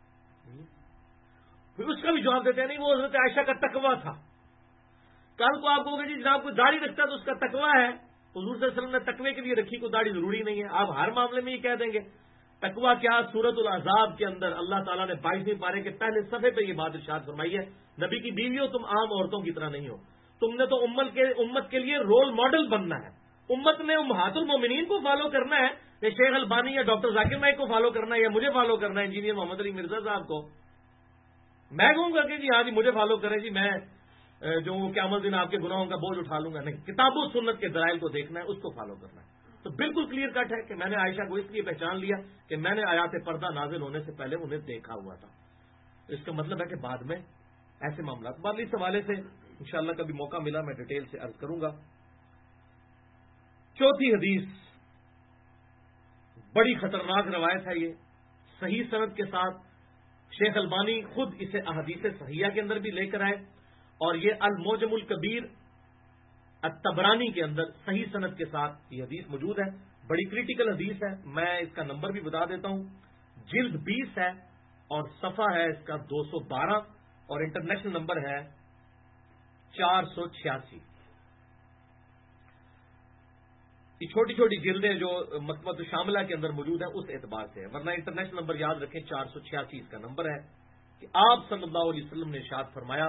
پھر اس کا بھی جواب دیتے ہیں نہیں, وہ حضرت عائشہ کا تقویٰ تھا. کل کو آپ کو جی جناب کوئی داڑھی رکھتا ہے تو اس کا تقویٰ ہے. حضور صلی اللہ علیہ وسلم نے تقوی کے لیے رکھی, کو داڑھی ضروری نہیں ہے. آپ ہر معاملے میں یہ کہہ دیں گے. تقویٰ کیا, سورۃ الاحزاب کے اندر اللہ تعالیٰ نے 22ویں پارے کے پہلے صفحے پہ یہ بات ارشاد فرمائی ہے, نبی کی بیویوں تم عام عورتوں کی طرح نہیں ہو, تم نے تو امت کے لیے رول ماڈل بننا ہے. امت نے امہات المومنین کو فالو کرنا ہے, یا شیخ البانی یا ڈاکٹر ذاکر نائک کو فالو کرنا ہے, یا مجھے فالو کرنا ہے انجینئر محمد علی مرزا صاحب کو. میں کہوں گا کہ جی ہاں جی مجھے فالو کریں جی, میں جو قیامت دن آپ کے گناہوں کا بوجھ اٹھا لوں گا. نہیں, کتاب و سنت کے دلائل کو دیکھنا ہے, اس کو فالو کرنا ہے. تو بالکل کلیئر کٹ ہے کہ میں نے عائشہ کو اس لیے پہچان لیا کہ میں نے آیات پردہ نازل ہونے سے پہلے انہیں دیکھا ہوا تھا. اس کا مطلب ہے کہ بعد میں ایسے معاملات. بعد اس حوالے سے انشاءاللہ کبھی موقع ملا میں ڈیٹیل سے عرض کروں گا. چوتھی حدیث بڑی خطرناک روایت ہے, یہ صحیح سند کے ساتھ شیخ البانی خود اسے احادیث صحیحہ کے اندر بھی لے کر آئے, اور یہ المعجم الکبیر الطبرانی کے اندر صحیح سند کے ساتھ یہ حدیث موجود ہے. بڑی کریٹیکل حدیث ہے, میں اس کا نمبر بھی بتا دیتا ہوں. جلد 20 ہے اور صفحہ ہے اس کا 212, اور انٹرنیشنل نمبر ہے 486. یہ چھوٹی چھوٹی جلدیں جو مطبعۃ شاملہ کے اندر موجود ہیں اس اعتبار سے ہے, ورنہ انٹرنیشنل نمبر یاد رکھیں 486 اس کا نمبر ہے کہ آپ صلی اللہ علیہ وسلم نے ارشاد فرمایا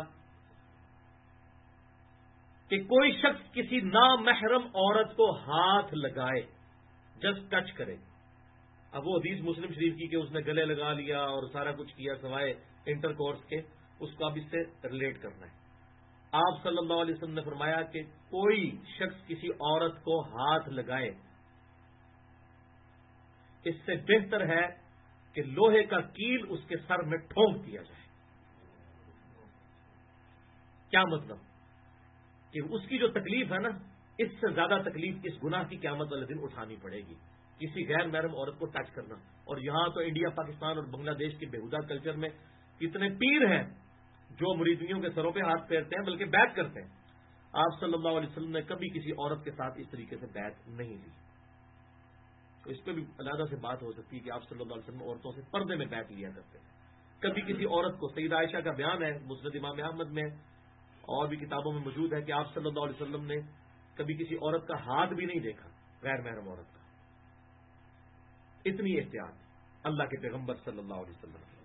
کہ کوئی شخص کسی نامحرم عورت کو ہاتھ لگائے, جسٹ ٹچ کرے. اب وہ حدیث مسلم شریف کی کہ اس نے گلے لگا لیا اور سارا کچھ کیا سوائے انٹر کورس کے, اس کو اب اس سے ریلیٹ کرنا ہے. آپ صلی اللہ علیہ وسلم نے فرمایا کہ کوئی شخص کسی عورت کو ہاتھ لگائے, اس سے بہتر ہے کہ لوہے کا کیل اس کے سر میں ٹھونک دیا جائے. کیا مطلب کہ اس کی جو تکلیف ہے نا, اس سے زیادہ تکلیف اس گناہ کی قیامت والے دن اٹھانی پڑے گی, کسی غیر محرم عورت کو ٹچ کرنا. اور یہاں تو انڈیا, پاکستان اور بنگلہ دیش کے بےہودہ کلچر میں کتنے پیر ہیں جو مریدیوں کے سروں پہ ہاتھ پھیرتے ہیں بلکہ بیعت کرتے ہیں. آپ صلی اللہ علیہ وسلم نے کبھی کسی عورت کے ساتھ اس طریقے سے بیعت نہیں لی. تو اس پہ بھی علیحدہ سے بات ہو سکتی ہے کہ آپ صلی اللہ علیہ وسلم عورتوں سے پردے میں بیعت لیا کرتے ہیں. کبھی کسی عورت کو, سیدہ عائشہ کا بیان ہے مسند امام احمد میں اور بھی کتابوں میں موجود ہے کہ آپ صلی اللہ علیہ وسلم نے کبھی کسی عورت کا ہاتھ بھی نہیں دیکھا, غیر محرم عورت کا. اتنی احتیاط اللہ کے پیغمبر صلی اللہ علیہ وسلم کی.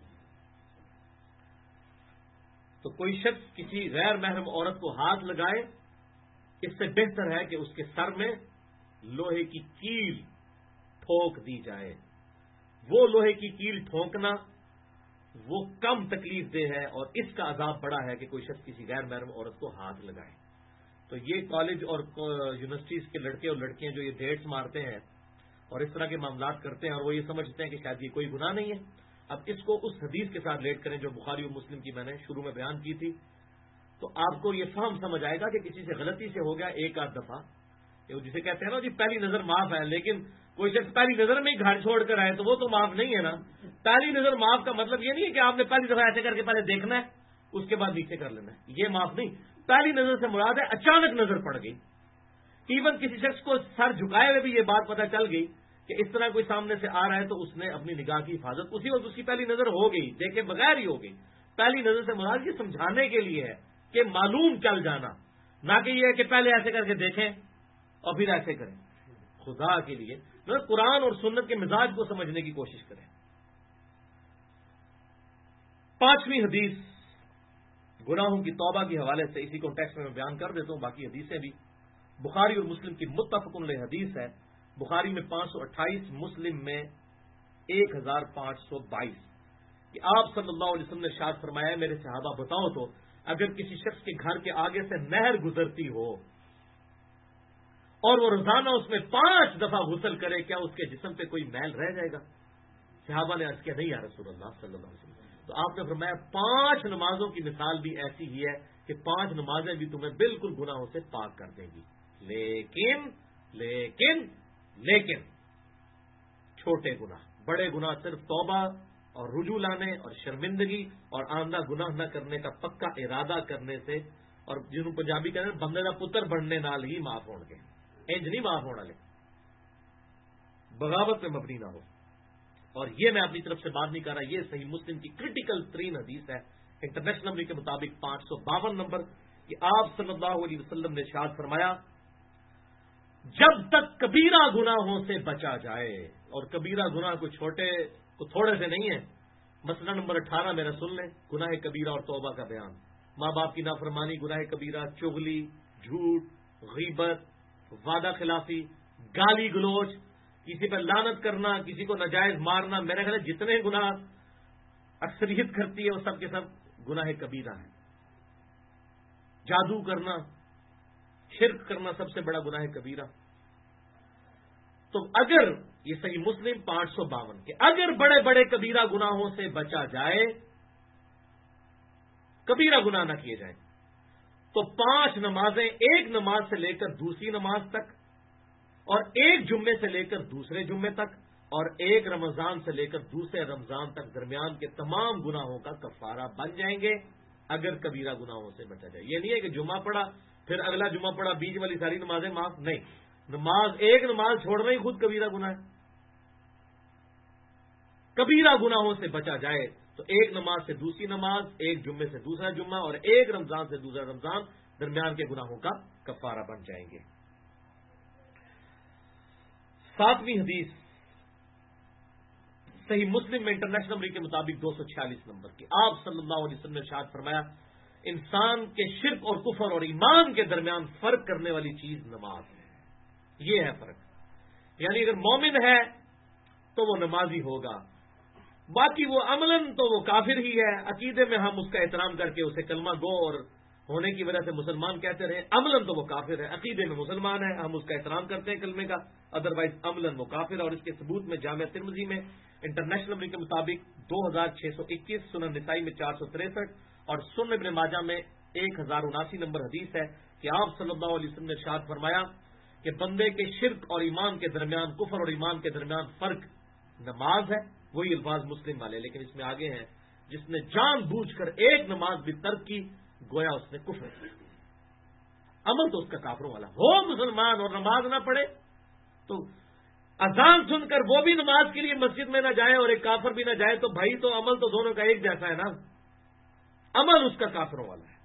تو کوئی شخص کسی غیر محرم عورت کو ہاتھ لگائے, اس سے بہتر ہے کہ اس کے سر میں لوہے کی کیل ٹھونک دی جائے. وہ لوہے کی کیل ٹھونکنا وہ کم تکلیف دہ ہے, اور اس کا عذاب بڑا ہے کہ کوئی شخص کسی غیر محرم عورت کو ہاتھ لگائے. تو یہ کالج اور یونیورسٹیز کے لڑکے اور لڑکیاں جو یہ ڈیٹس مارتے ہیں اور اس طرح کے معاملات کرتے ہیں, اور وہ یہ سمجھتے ہیں کہ شاید یہ کوئی گناہ نہیں ہے. اب اس کو اس حدیث کے ساتھ ریلیٹ کریں جو بخاری اور مسلم کی میں نے شروع میں بیان کی تھی, تو آپ کو یہ فہم سمجھ آئے گا کہ کسی سے غلطی سے ہو گیا ایک آدھ دفعہ, جسے کہتے ہیں نا جی پہلی نظر معاف ہے, لیکن کوئی شخص پہلی نظر میں ہی گھر چھوڑ کر آئے تو وہ تو معاف نہیں ہے نا. پہلی نظر معاف کا مطلب یہ نہیں ہے کہ آپ نے پہلی دفعہ ایسے کر کے پہلے دیکھنا ہے اس کے بعد نیچے کر لینا ہے, یہ معاف نہیں. پہلی نظر سے مراد ہے اچانک نظر پڑ گئی. ایون کسی شخص کو سر جھکائے ہوئے بھی یہ بات پتہ چل گئی کہ اس طرح کوئی سامنے سے آ رہا ہے تو اس نے اپنی نگاہ کی حفاظت اسی وقت اس کی پہلی نظر ہو گئی، دیکھے بغیر ہی ہو گئی. پہلی نظر سے مراد یہ سمجھانے کے لیے ہے کہ معلوم چل جانا، نہ کہ یہ ہے کہ پہلے ایسے کر کے دیکھیں اور پھر ایسے کریں. خدا کے لیے مطلب قرآن اور سنت کے مزاج کو سمجھنے کی کوشش کریں. 5ویں حدیث گناہوں کی توبہ کے حوالے سے، اسی کانٹیکسٹ میں بیان کر دیتا ہوں، باقی حدیثیں بھی بخاری اور مسلم کی متفق علیہ حدیث ہے. بخاری میں 528، مسلم میں 1522 کہ آپ صلی اللہ علیہ وسلم نے ارشاد فرمایا ہے، میرے صحابہ بتاؤ تو اگر کسی شخص کے گھر کے آگے سے نہر گزرتی ہو اور وہ روزانہ اس میں 5 دفعہ غسل کرے، کیا اس کے جسم پہ کوئی میل رہ جائے گا؟ صحابہ نے عرض کیا نہیں یا رسول اللہ صلی اللہ علیہ وسلم. تو آپ نے فرمایا 5 نمازوں کی مثال بھی ایسی ہی ہے کہ 5 نمازیں بھی تمہیں بالکل گناہوں سے پاک کر دیں گی، لیکن لیکن لیکن چھوٹے گناہ، بڑے گناہ صرف توبہ اور رجوع لانے اور شرمندگی اور آئندہ گناہ نہ کرنے کا پکا ارادہ کرنے سے، اور جنہوں پنجابی کہتے ہیں بندے کا پتر بننے نال ہی معاف ہون گے، انج نہیں معاف ہونا لے، بغاوت پہ مبنی نہ ہو. اور یہ میں اپنی طرف سے بات نہیں کر رہا، یہ صحیح مسلم کی کرٹیکل ترین حدیث ہے انٹرنیشنل نمبر کے مطابق 552 نمبر کہ آپ صلی اللہ علیہ وسلم نے ارشاد فرمایا جب تک کبیرہ گناہوں سے بچا جائے، اور کبیرہ گناہ کو چھوٹے کو تھوڑے سے نہیں ہے. مسئلہ نمبر 18 میرا سن لیں، گناہ کبیرہ اور توبہ کا بیان. ماں باپ کی نافرمانی گناہ کبیرہ، چغلی، جھوٹ، غیبت، وعدہ خلافی، گالی گلوچ، کسی پر لعنت کرنا، کسی کو ناجائز مارنا، میرے خیال جتنے گناہ اکثریت کرتی ہے وہ سب کے سب گناہ کبیرہ ہیں. جادو کرنا، شرک کرنا سب سے بڑا گناہ کبیرہ. تو اگر یہ صحیح مسلم 552 کہ اگر بڑے بڑے کبیرہ گناہوں سے بچا جائے، کبیرہ گناہ نہ کیے جائیں، تو 5 نمازیں، ایک نماز سے لے کر دوسری نماز تک، اور ایک جمعے سے لے کر دوسرے جمعے تک، اور ایک رمضان سے لے کر دوسرے رمضان تک درمیان کے تمام گناہوں کا کفارہ بن جائیں گے اگر کبیرہ گناہوں سے بچا جائے. یہ نہیں ہے کہ جمعہ پڑا پھر اگلا جمعہ پڑا بیچ والی ساری نمازیں معاف، نہیں، ایک نماز چھوڑنا ہی خود کبیرہ گناہ ہے. کبیرہ گناہوں سے بچا جائے تو ایک نماز سے دوسری نماز، ایک جمعے سے دوسرا جمعہ، اور ایک رمضان سے دوسرا رمضان درمیان کے گناہوں کا کفارہ بن جائیں گے. 7ویں حدیث صحیح مسلم میں انٹرنیشنل نمبر کے مطابق 246 نمبر کی آپ صلی اللہ علیہ وسلم نے ارشاد فرمایا انسان کے شرک اور کفر اور ایمان کے درمیان فرق کرنے والی چیز نماز ہے. یہ ہے فرق. یعنی اگر مومن ہے تو وہ نمازی ہوگا، باقی وہ عملاً تو وہ کافر ہی ہے. عقیدے میں ہم اس کا احترام کر کے اسے کلمہ گو اور ہونے کی وجہ سے مسلمان کہتے رہے، عملاً تو وہ کافر ہے. عقیدے میں مسلمان ہے، ہم اس کا احترام کرتے ہیں کلمے کا، ادروائز عملاً وہ کافر ہے. اور اس کے ثبوت میں جامعہ ترمذی میں انٹرنیشنل نمبر کے مطابق 2621، سنن نسائی میں 463 اور سنن ابن ماجہ میں 1079 نمبر حدیث ہے کہ آپ صلی اللہ علیہ وسلم نے ارشاد فرمایا کہ بندے کے شرک اور ایمان کے درمیان، کفر اور ایمان کے درمیان فرق نماز ہے. وہی الفاظ مسلم والے، لیکن اس میں آگے ہیں جس نے جان بوجھ کر ایک نماز بھی ترک کی گویا اس نے کفر کیا. عمل تو اس کا کافروں والا ہو مسلمان اور نماز نہ پڑھے، تو اذان سن کر وہ بھی نماز کے لیے مسجد میں نہ جائے اور ایک کافر بھی نہ جائے، تو بھائی تو عمل تو دونوں کا ایک جیسا ہے نا، عمل اس کا کافروں والا ہے.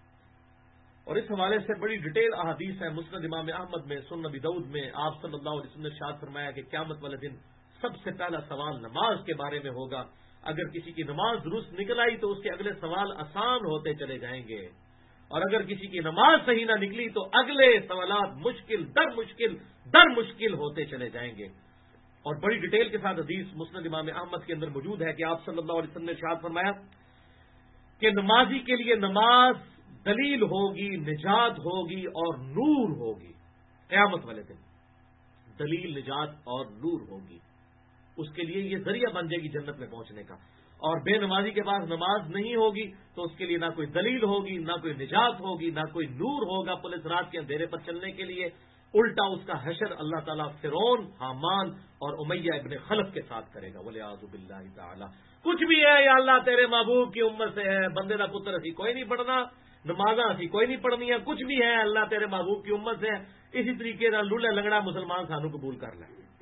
اور اس حوالے سے بڑی ڈیٹیل احادیث ہے مسند امام احمد میں، سنن ابی داؤد میں. آپ صلی اللہ علیہ وسلم نے ارشاد فرمایا کہ قیامت والے دن سب سے پہلا سوال نماز کے بارے میں ہوگا. اگر کسی کی نماز درست نکل آئی تو اس کے اگلے سوال آسان ہوتے چلے جائیں گے، اور اگر کسی کی نماز صحیح نہ نکلی تو اگلے سوالات مشکل در مشکل ہوتے چلے جائیں گے. اور بڑی ڈیٹیل کے ساتھ حدیث مسند امام احمد کے اندر موجود ہے کہ آپ صلی اللہ علیہ وسلم نے ارشاد فرمایا کہ نمازی کے لیے نماز دلیل ہوگی، نجات ہوگی اور نور ہوگی. قیامت والے دن دلیل، نجات اور نور ہوگی. اس کے لیے یہ ذریعہ بن جائے گی جنت میں پہنچنے کا. اور بے نمازی کے پاس نماز نہیں ہوگی تو اس کے لیے نہ کوئی دلیل ہوگی، نہ کوئی نجات ہوگی، نہ کوئی نور ہوگا پولیس رات کے اندھیرے پر چلنے کے لیے. الٹا اس کا حشر اللہ تعالیٰ فرعون، حامان اور امیہ ابن خلف کے ساتھ کرے گا. والعیاذ باللہ تعالی. کچھ بھی ہے یا اللہ تیرے محبوب کی امت سے ہے، بندے کا پتر اسی کوئی نہیں پڑھنا، نمازاں اسی کوئی نہیں پڑھنی ہے، کچھ بھی ہے اللہ تیرے محبوب کی امت سے ہے. اسی طریقے کا لولے لنگڑا مسلمان سانو قبول کر لیں.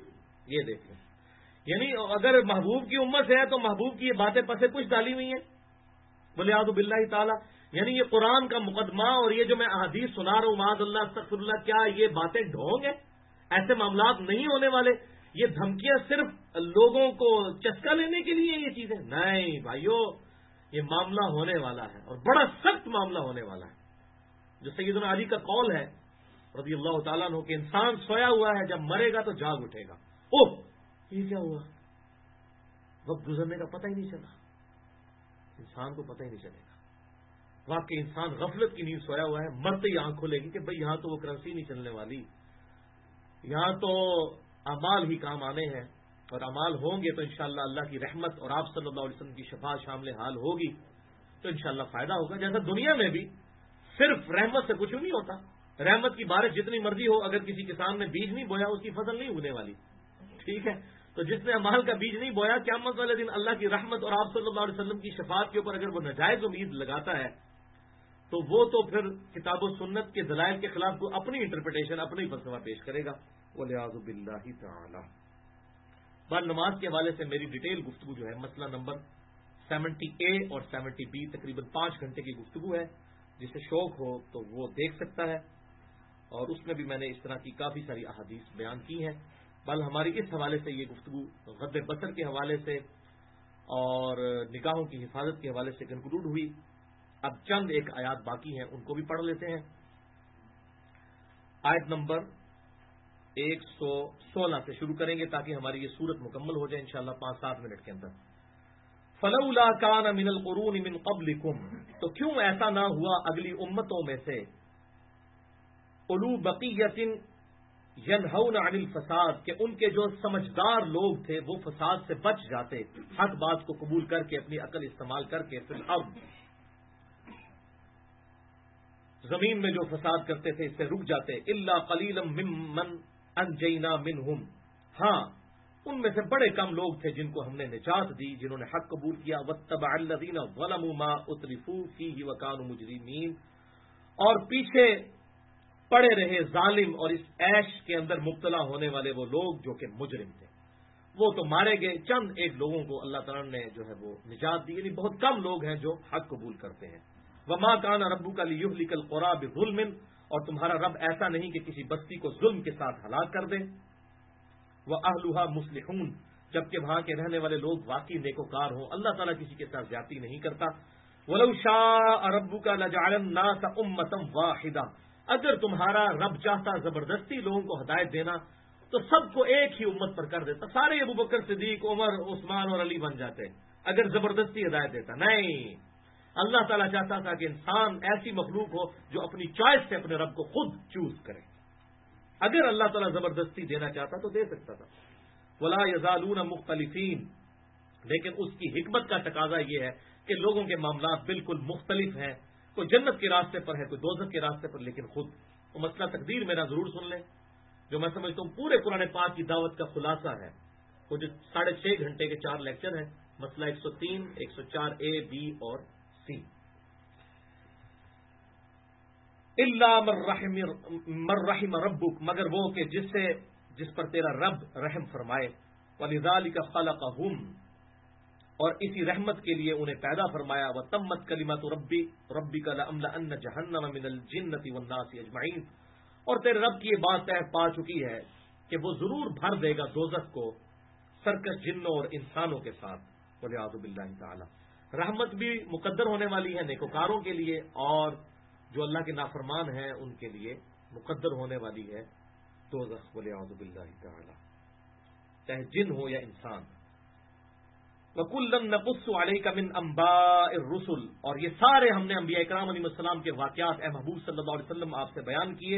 یہ دیکھ لیں، یعنی اگر محبوب کی امت ہے تو محبوب کی یہ باتیں پسے پش ڈالی ہوئی ہیں ولیعوذ باللہ تعالی. یعنی یہ قرآن کا مقدمہ اور یہ جو میں احادیث سنا رہا ہوں معاذ اللہ استغفر اللہ، کیا یہ باتیں ڈھونگ ہیں؟ ایسے معاملات نہیں ہونے والے. یہ دھمکیاں صرف لوگوں کو چسکا لینے کے لیے یہ چیزیں نہیں بھائیو، یہ معاملہ ہونے والا ہے اور بڑا سخت معاملہ ہونے والا ہے. جو سیدنا علی کا قول ہے رضی اللہ تعالیٰ عنہ کہ انسان سویا ہوا ہے، جب مرے گا تو جاگ اٹھے گا. اوہ یہ کیا ہوا؟ وقت گزرنے کا پتہ ہی نہیں چلا، انسان کو پتہ ہی نہیں چلے گا. واقعی انسان غفلت کی نیند سویا ہوا ہے، مرتے ہی آنکھ کھلے گی کہ بھئی یہاں تو وہ کرنسی نہیں چلنے والی، یہاں تو اعمال ہی کام آنے ہیں، اور اعمال ہوں گے تو انشاءاللہ اللہ کی رحمت اور آپ صلی اللہ علیہ وسلم کی شفاعت شامل حال ہوگی تو انشاءاللہ فائدہ ہوگا. جیسا دنیا میں بھی صرف رحمت سے کچھ نہیں ہوتا. رحمت کی بارش جتنی مرضی ہو، اگر کسی کسان نے بیج نہیں بویا اس کی فصل نہیں اگنے والی. ٹھیک ہے، تو جس نے اعمال کا بیج نہیں بویا، قیامت والے دن اللہ کی رحمت اور آپ صلی اللہ علیہ وسلم کی شفاعت کے اوپر اگر وہ ناجائز امید لگاتا ہے تو وہ تو پھر کتاب و سنت کے دلائل کے خلاف کو اپنی انٹرپریٹیشن اپنی فلسفہ پیش کرے گا. وَلِعَاذُ بِاللَّهِ تَعَالَى. بعد نماز کے حوالے سے میری ڈیٹیل گفتگو جو ہے مسئلہ نمبر 70A اور 70B تقریباً 5 گھنٹے کی گفتگو ہے. جسے شوق ہو تو وہ دیکھ سکتا ہے، اور اس میں بھی میں نے اس طرح کی کافی ساری احادیث بیان کی ہیں. بل ہماری اس حوالے سے یہ گفتگو غد بصر کے حوالے سے اور نگاہوں کی حفاظت کے حوالے سے کنکلوڈ ہوئی. اب چند ایک آیات باقی ہیں، ان کو بھی پڑھ لیتے ہیں. آیت نمبر 116 سے شروع کریں گے تاکہ ہماری یہ صورت مکمل ہو جائے انشاءاللہ 5-7 منٹ کے اندر. فَلَوْلَا كَانَ مِنَ الْقُرُونِ مِنْ قَبْلِكُمْ، تو کیوں ایسا نہ ہوا اگلی امتوں میں سے، اولو بقیۃ ینہون عن الفساد، کہ ان کے جو سمجھدار لوگ تھے وہ فساد سے بچ جاتے، حق بات کو قبول کر کے اپنی عقل استعمال کر کے فی الارض، زمین میں جو فساد کرتے تھے اس سے رک جاتے. الا قلیلا ممن انجینا منہم، ہاں ان میں سے بڑے کم لوگ تھے جن کو ہم نے نجات دی، جنہوں نے حق قبول کیا. واتبع الذین ظلموا ما اترفوا فیہ وکانوا مجرمین، اور پیچھے پڑے رہے ظالم اور اس عیش کے اندر مبتلا ہونے والے وہ لوگ جو کہ مجرم تھے، وہ تو مارے گئے. چند ایک لوگوں کو اللہ تعالیٰ نے جو ہے وہ نجات دی، یعنی بہت کم لوگ ہیں جو حق قبول کرتے ہیں. وما کان ربک لیہلک القری بظلم، اور تمہارا رب ایسا نہیں کہ کسی بستی کو ظلم کے ساتھ ہلاک کر دے. واہلھا مصلحون، جبکہ وہاں کے رہنے والے لوگ واقعی نیکوکار ہوں. اللہ تعالیٰ کسی کے ساتھ زیادتی نہیں کرتا. ولو شاء ربک لجعل الناس امۃ واحدہ، اگر تمہارا رب چاہتا زبردستی لوگوں کو ہدایت دینا تو سب کو ایک ہی امت پر کر دیتا، سارے ابو بکر صدیق عمر عثمان اور علی بن جاتے اگر زبردستی ہدایت دیتا. نہیں، اللہ تعالیٰ چاہتا تھا کہ انسان ایسی مخلوق ہو جو اپنی چوائس سے اپنے رب کو خود چوز کرے. اگر اللہ تعالیٰ زبردستی دینا چاہتا تو دے سکتا تھا. ولا یزالون مختلفین، لیکن اس کی حکمت کا تقاضا یہ ہے کہ لوگوں کے معاملات بالکل مختلف ہیں، کوئی جنت کے راستے پر ہے، کوئی دوزخ کے راستے پر. لیکن خود وہ مسئلہ تقدیر میرا ضرور سن لیں، جو میں سمجھتا ہوں پورے قرآن پاک کی دعوت کا خلاصہ ہے. وہ جو 6.5 گھنٹے کے 4 لیکچر ہیں، مسئلہ 103 104A B اور C. الا من رحم ربک، مگر وہ کہ جس پر تیرا رب رحم فرمائے. ولذالک خلقہم، اور اسی رحمت کے لیے انہیں پیدا فرمایا. وتمت کلمۃ ربک لأملأن جہنم من الجنۃ والناس اجمعین، اور تیرے رب کی یہ بات طے پا چکی ہے کہ وہ ضرور بھر دے گا دوزخ کو سرکش جنوں اور انسانوں کے ساتھ. والعیاذ باللہ تعالی. رحمت بھی مقدر ہونے والی ہے نیکوکاروں کے لیے، اور جو اللہ کے نافرمان ہیں ان کے لیے مقدر ہونے والی ہے دوزخ. والعیاذ باللہ تعالی، چاہے جن ہو یا انسان. وَكُلًّا نَقُصُّ عَلَيْكَ مِنْ أَنْبَاءِ الرُّسُلِ، اور یہ سارے ہم نے انبیاء کرام علیہ السلام کے واقعات اے محبوب صلی اللہ علیہ وسلم آپ سے بیان کیے.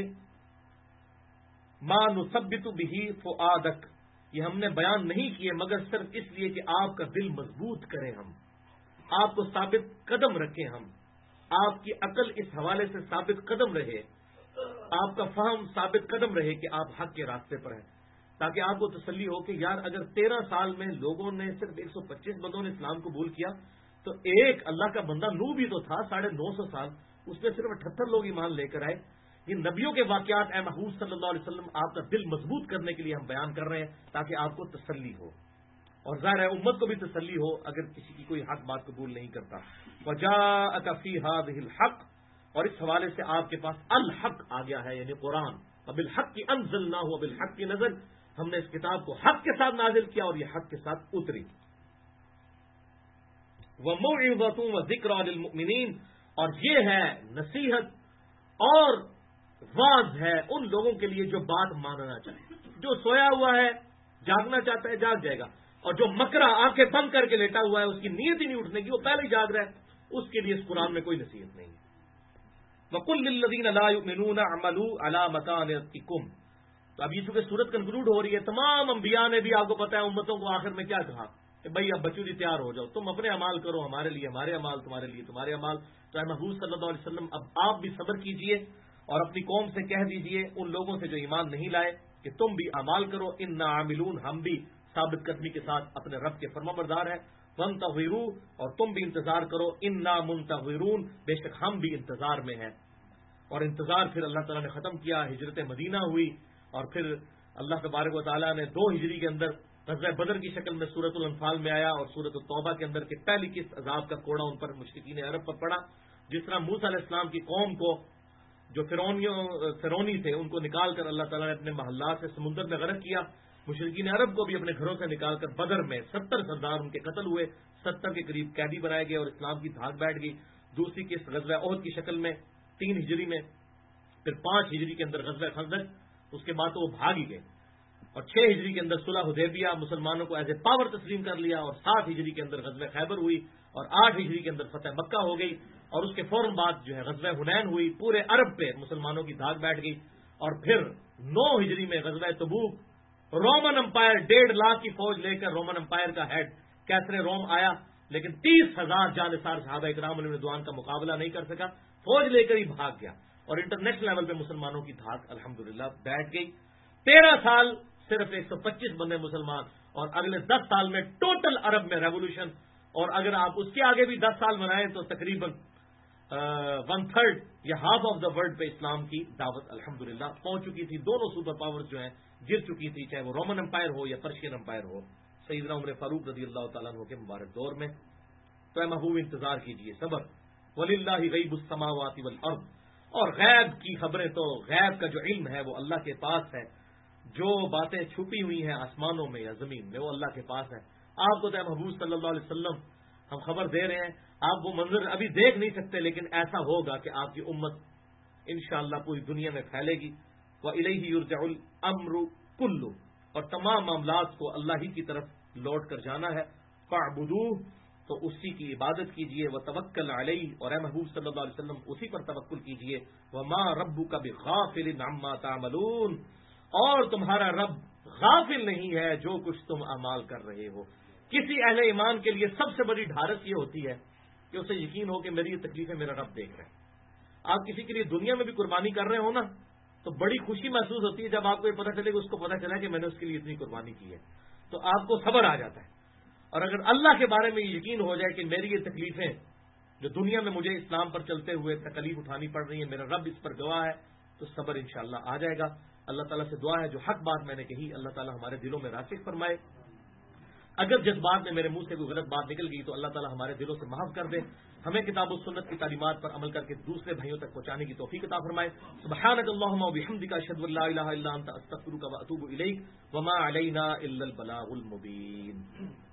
مَا نُثَبِّتُ بِهِ فُؤَادَكَ، یہ ہم نے بیان نہیں کیے مگر صرف اس لیے کہ آپ کا دل مضبوط کریں، ہم آپ کو ثابت قدم رکھیں، ہم آپ کی عقل اس حوالے سے ثابت قدم رہے، آپ کا فہم ثابت قدم رہے کہ آپ حق کے راستے پر ہیں، تاکہ آپ کو تسلی ہو کہ یار اگر 13 سال میں لوگوں نے صرف 125 بندوں نے اسلام قبول کیا تو ایک اللہ کا بندہ نوح بھی تو تھا 950 سال، اس میں صرف 78 لوگ ایمان لے کر آئے. یہ نبیوں کے واقعات اے محبوب صلی اللہ علیہ وسلم آپ کا دل مضبوط کرنے کے لیے ہم بیان کر رہے ہیں تاکہ آپ کو تسلی ہو اور ظاہر ہے امت کو بھی تسلی ہو اگر کسی کی کوئی حق بات قبول نہیں کرتا. وَجَاءَكَ فِي هَذِهِ الْحَقِّ، اور اس حوالے سے آپ کے پاس الحق آ گیا ہے یعنی قرآن. وَبِالْحَقِّ أَنزَلْنَاهُ وَبِالْحَقِّ نَزَلَ، ہم نے اس کتاب کو حق کے ساتھ نازل کیا اور یہ حق کے ساتھ اتری. وَمَوْعِظَةٌ وَذِكْرَىٰ لِلْمُؤْمِنِينَ، اور یہ ہے نصیحت اور واعظ ہے ان لوگوں کے لیے جو بات ماننا چاہے. جو سویا ہوا ہے جاگنا چاہتا ہے جاگ جائے گا، اور جو مکرا آنکھیں بند کر کے لیٹا ہوا ہے اس کی نیت ہی نہیں اٹھنے کی، وہ پہلے ہی جاگ رہا ہے، اس کے لیے اس قرآن میں کوئی نصیحت نہیں ہے. وَقُلْ لِلَّذِينَ لَا يُؤْمِنُونَ اعْمَلُوا عَلَىٰ مَكَانَتِكُمْ. تو اب یہ چونکہ سورت کنکلوڈ ہو رہی ہے، تمام انبیاء نے بھی آپ کو پتا ہے امتوں کو آخر میں کیا کہا کہ بھائی اب بچوں جی تیار ہو جاؤ، تم اپنے اعمال کرو، ہمارے لیے ہمارے اعمال، تمہارے لیے تمہارے اعمال. تو اے محبوب صلی اللہ علیہ وسلم اب آپ بھی صبر کیجئے اور اپنی قوم سے کہہ دیجئے ان لوگوں سے جو ایمان نہیں لائے کہ تم بھی اعمال کرو. انا عاملون، ہم بھی ثابت قدمی کے ساتھ اپنے رب کے فرما بردار ہیں. وانتظروا، اور تم بھی انتظار کرو. انا منتظرون، بے شک ہم بھی انتظار میں ہیں. اور انتظار پھر اللہ تعالیٰ نے ختم کیا، ہجرت مدینہ ہوئی، اور پھر اللہ تبارک و تعالیٰ نے 2 ہجری کے اندر غزوہ بدر کی شکل میں سورۃ الانفال میں آیا اور سورۃ التوبہ کے اندر کہ پہلی قسط عذاب کا کوڑا ان پر مشرکین عرب پر پڑا. جس طرح موسیٰ علیہ السلام کی قوم کو جو فرعونی تھے ان کو نکال کر اللہ تعالیٰ نے اپنے محلات سے سمندر میں غرق کیا، مشرکین عرب کو بھی اپنے گھروں سے نکال کر بدر میں 70 سردار ان کے قتل ہوئے، 70 کے قریب قیدی بنائے گئے اور اسلام کی دھاک بیٹھ گئی. دوسری قسط غزوہ احد کی شکل میں 3 ہجری میں، پھر 5 ہجری کے اندر غزوہ خندق، اس کے بعد تو وہ بھاگ ہی گئے، اور 6 ہجری کے اندر صلح حدیبیہ، مسلمانوں کو ایز اے پاور تسلیم کر لیا، اور 7 ہجری کے اندر غزوہ خیبر ہوئی، اور 8 ہجری کے اندر فتح مکہ ہو گئی، اور اس کے فوراً بعد جو ہے غزوہ حنین ہوئی، پورے عرب پہ مسلمانوں کی دھاک بیٹھ گئی. اور پھر 9 ہجری میں غزوہ تبوک، رومن امپائر 1.5 لاکھ کی فوج لے کر رومن امپائر کا ہیڈ کیسر روم آیا، لیکن 30,000 جانثار صحابہ اکرام علیہ رضوان کا مقابلہ نہیں کر سکا، فوج لے کر ہی بھاگ گیا، اور انٹرنیشنل لیول پہ مسلمانوں کی دھاک الحمدللہ بیٹھ گئی. 13 سال صرف 125 بندے مسلمان، اور اگلے 10 سال میں ٹوٹل عرب میں ریولوشن، اور اگر آپ اس کے آگے بھی 10 سال منائیں تو تقریباً 1/3 یا ہاف آف دا ورلڈ پہ اسلام کی دعوت الحمدللہ پہنچ چکی تھی. دونوں سپر پاورز جو ہیں گر چکی تھی، چاہے وہ رومن امپائر ہو یا پرشین امپائر ہو، سیدنا عمر فاروق رضی اللہ تعالیٰ عنہ کے مبارک دور میں. تو اے محبوب انتظار کیجئے، صبر. وَلِلَّهِ غَيْبُ السَّمَاوَاتِ وَالْأَرْضِ، اور غیب کی خبریں تو غیب کا جو علم ہے وہ اللہ کے پاس ہے. جو باتیں چھپی ہوئی ہیں آسمانوں میں یا زمین میں وہ اللہ کے پاس ہے. آپ کو تو اے محبوب صلی اللہ علیہ وسلم ہم خبر دے رہے ہیں، آپ وہ منظر ابھی دیکھ نہیں سکتے، لیکن ایسا ہوگا کہ آپ کی امت انشاءاللہ پوری دنیا میں پھیلے گی. وَإِلَيْهِ يُرْجَعُ الْأَمْرُ كُلُّهُ، اور تمام معاملات کو اللہ ہی کی طرف لوٹ کر جانا ہے. فَاعْبُدُوهُ، تو اسی کی عبادت کیجئے. وَتَوَكَّلْ عَلَيْهِ، اور اے محبوب صلی اللہ علیہ وسلم اسی پر توکل کیجئے. وَمَا رَبُّكَ بِغَافِلٍ عَمَّا تَعْمَلُونَ، اور تمہارا رب غافل نہیں ہے جو کچھ تم اعمال کر رہے ہو. کسی اہل ایمان کے لیے سب سے بڑی ڈھارس یہ ہوتی ہے کہ اسے یقین ہو کہ میری یہ تکلیفیں میرا رب دیکھ رہا ہے. آپ کسی کے لیے دنیا میں بھی قربانی کر رہے ہو نا، تو بڑی خوشی محسوس ہوتی ہے جب آپ کو یہ پتہ چلے کہ اس کو پتہ چلا کہ میں نے اس کے لیے اتنی قربانی کی ہے، تو آپ کو صبر آ جاتا ہے. اور اگر اللہ کے بارے میں یقین ہو جائے کہ میری یہ تکلیفیں جو دنیا میں مجھے اسلام پر چلتے ہوئے تکلیف اٹھانی پڑ رہی ہیں، میرا رب اس پر گواہ ہے، تو صبر انشاءاللہ آ جائے گا. اللہ تعالیٰ سے دعا ہے جو حق بات میں نے کہی اللہ تعالیٰ ہمارے دلوں میں راسخ فرمائے. اگر جس بات میں میرے منہ سے کوئی غلط بات نکل گئی تو اللہ تعالیٰ ہمارے دلوں سے معاف کر دے. ہمیں کتاب و سنت کی تعلیمات پر عمل کر کے دوسرے بھائیوں تک پہنچانے کی توفیق عطا فرمائے. سبحانک اللہم و بحمدک، اشہد ان لا الہ الا انت، استغفرک و اتوب الیک، وما علینا الا البلاغ المبین.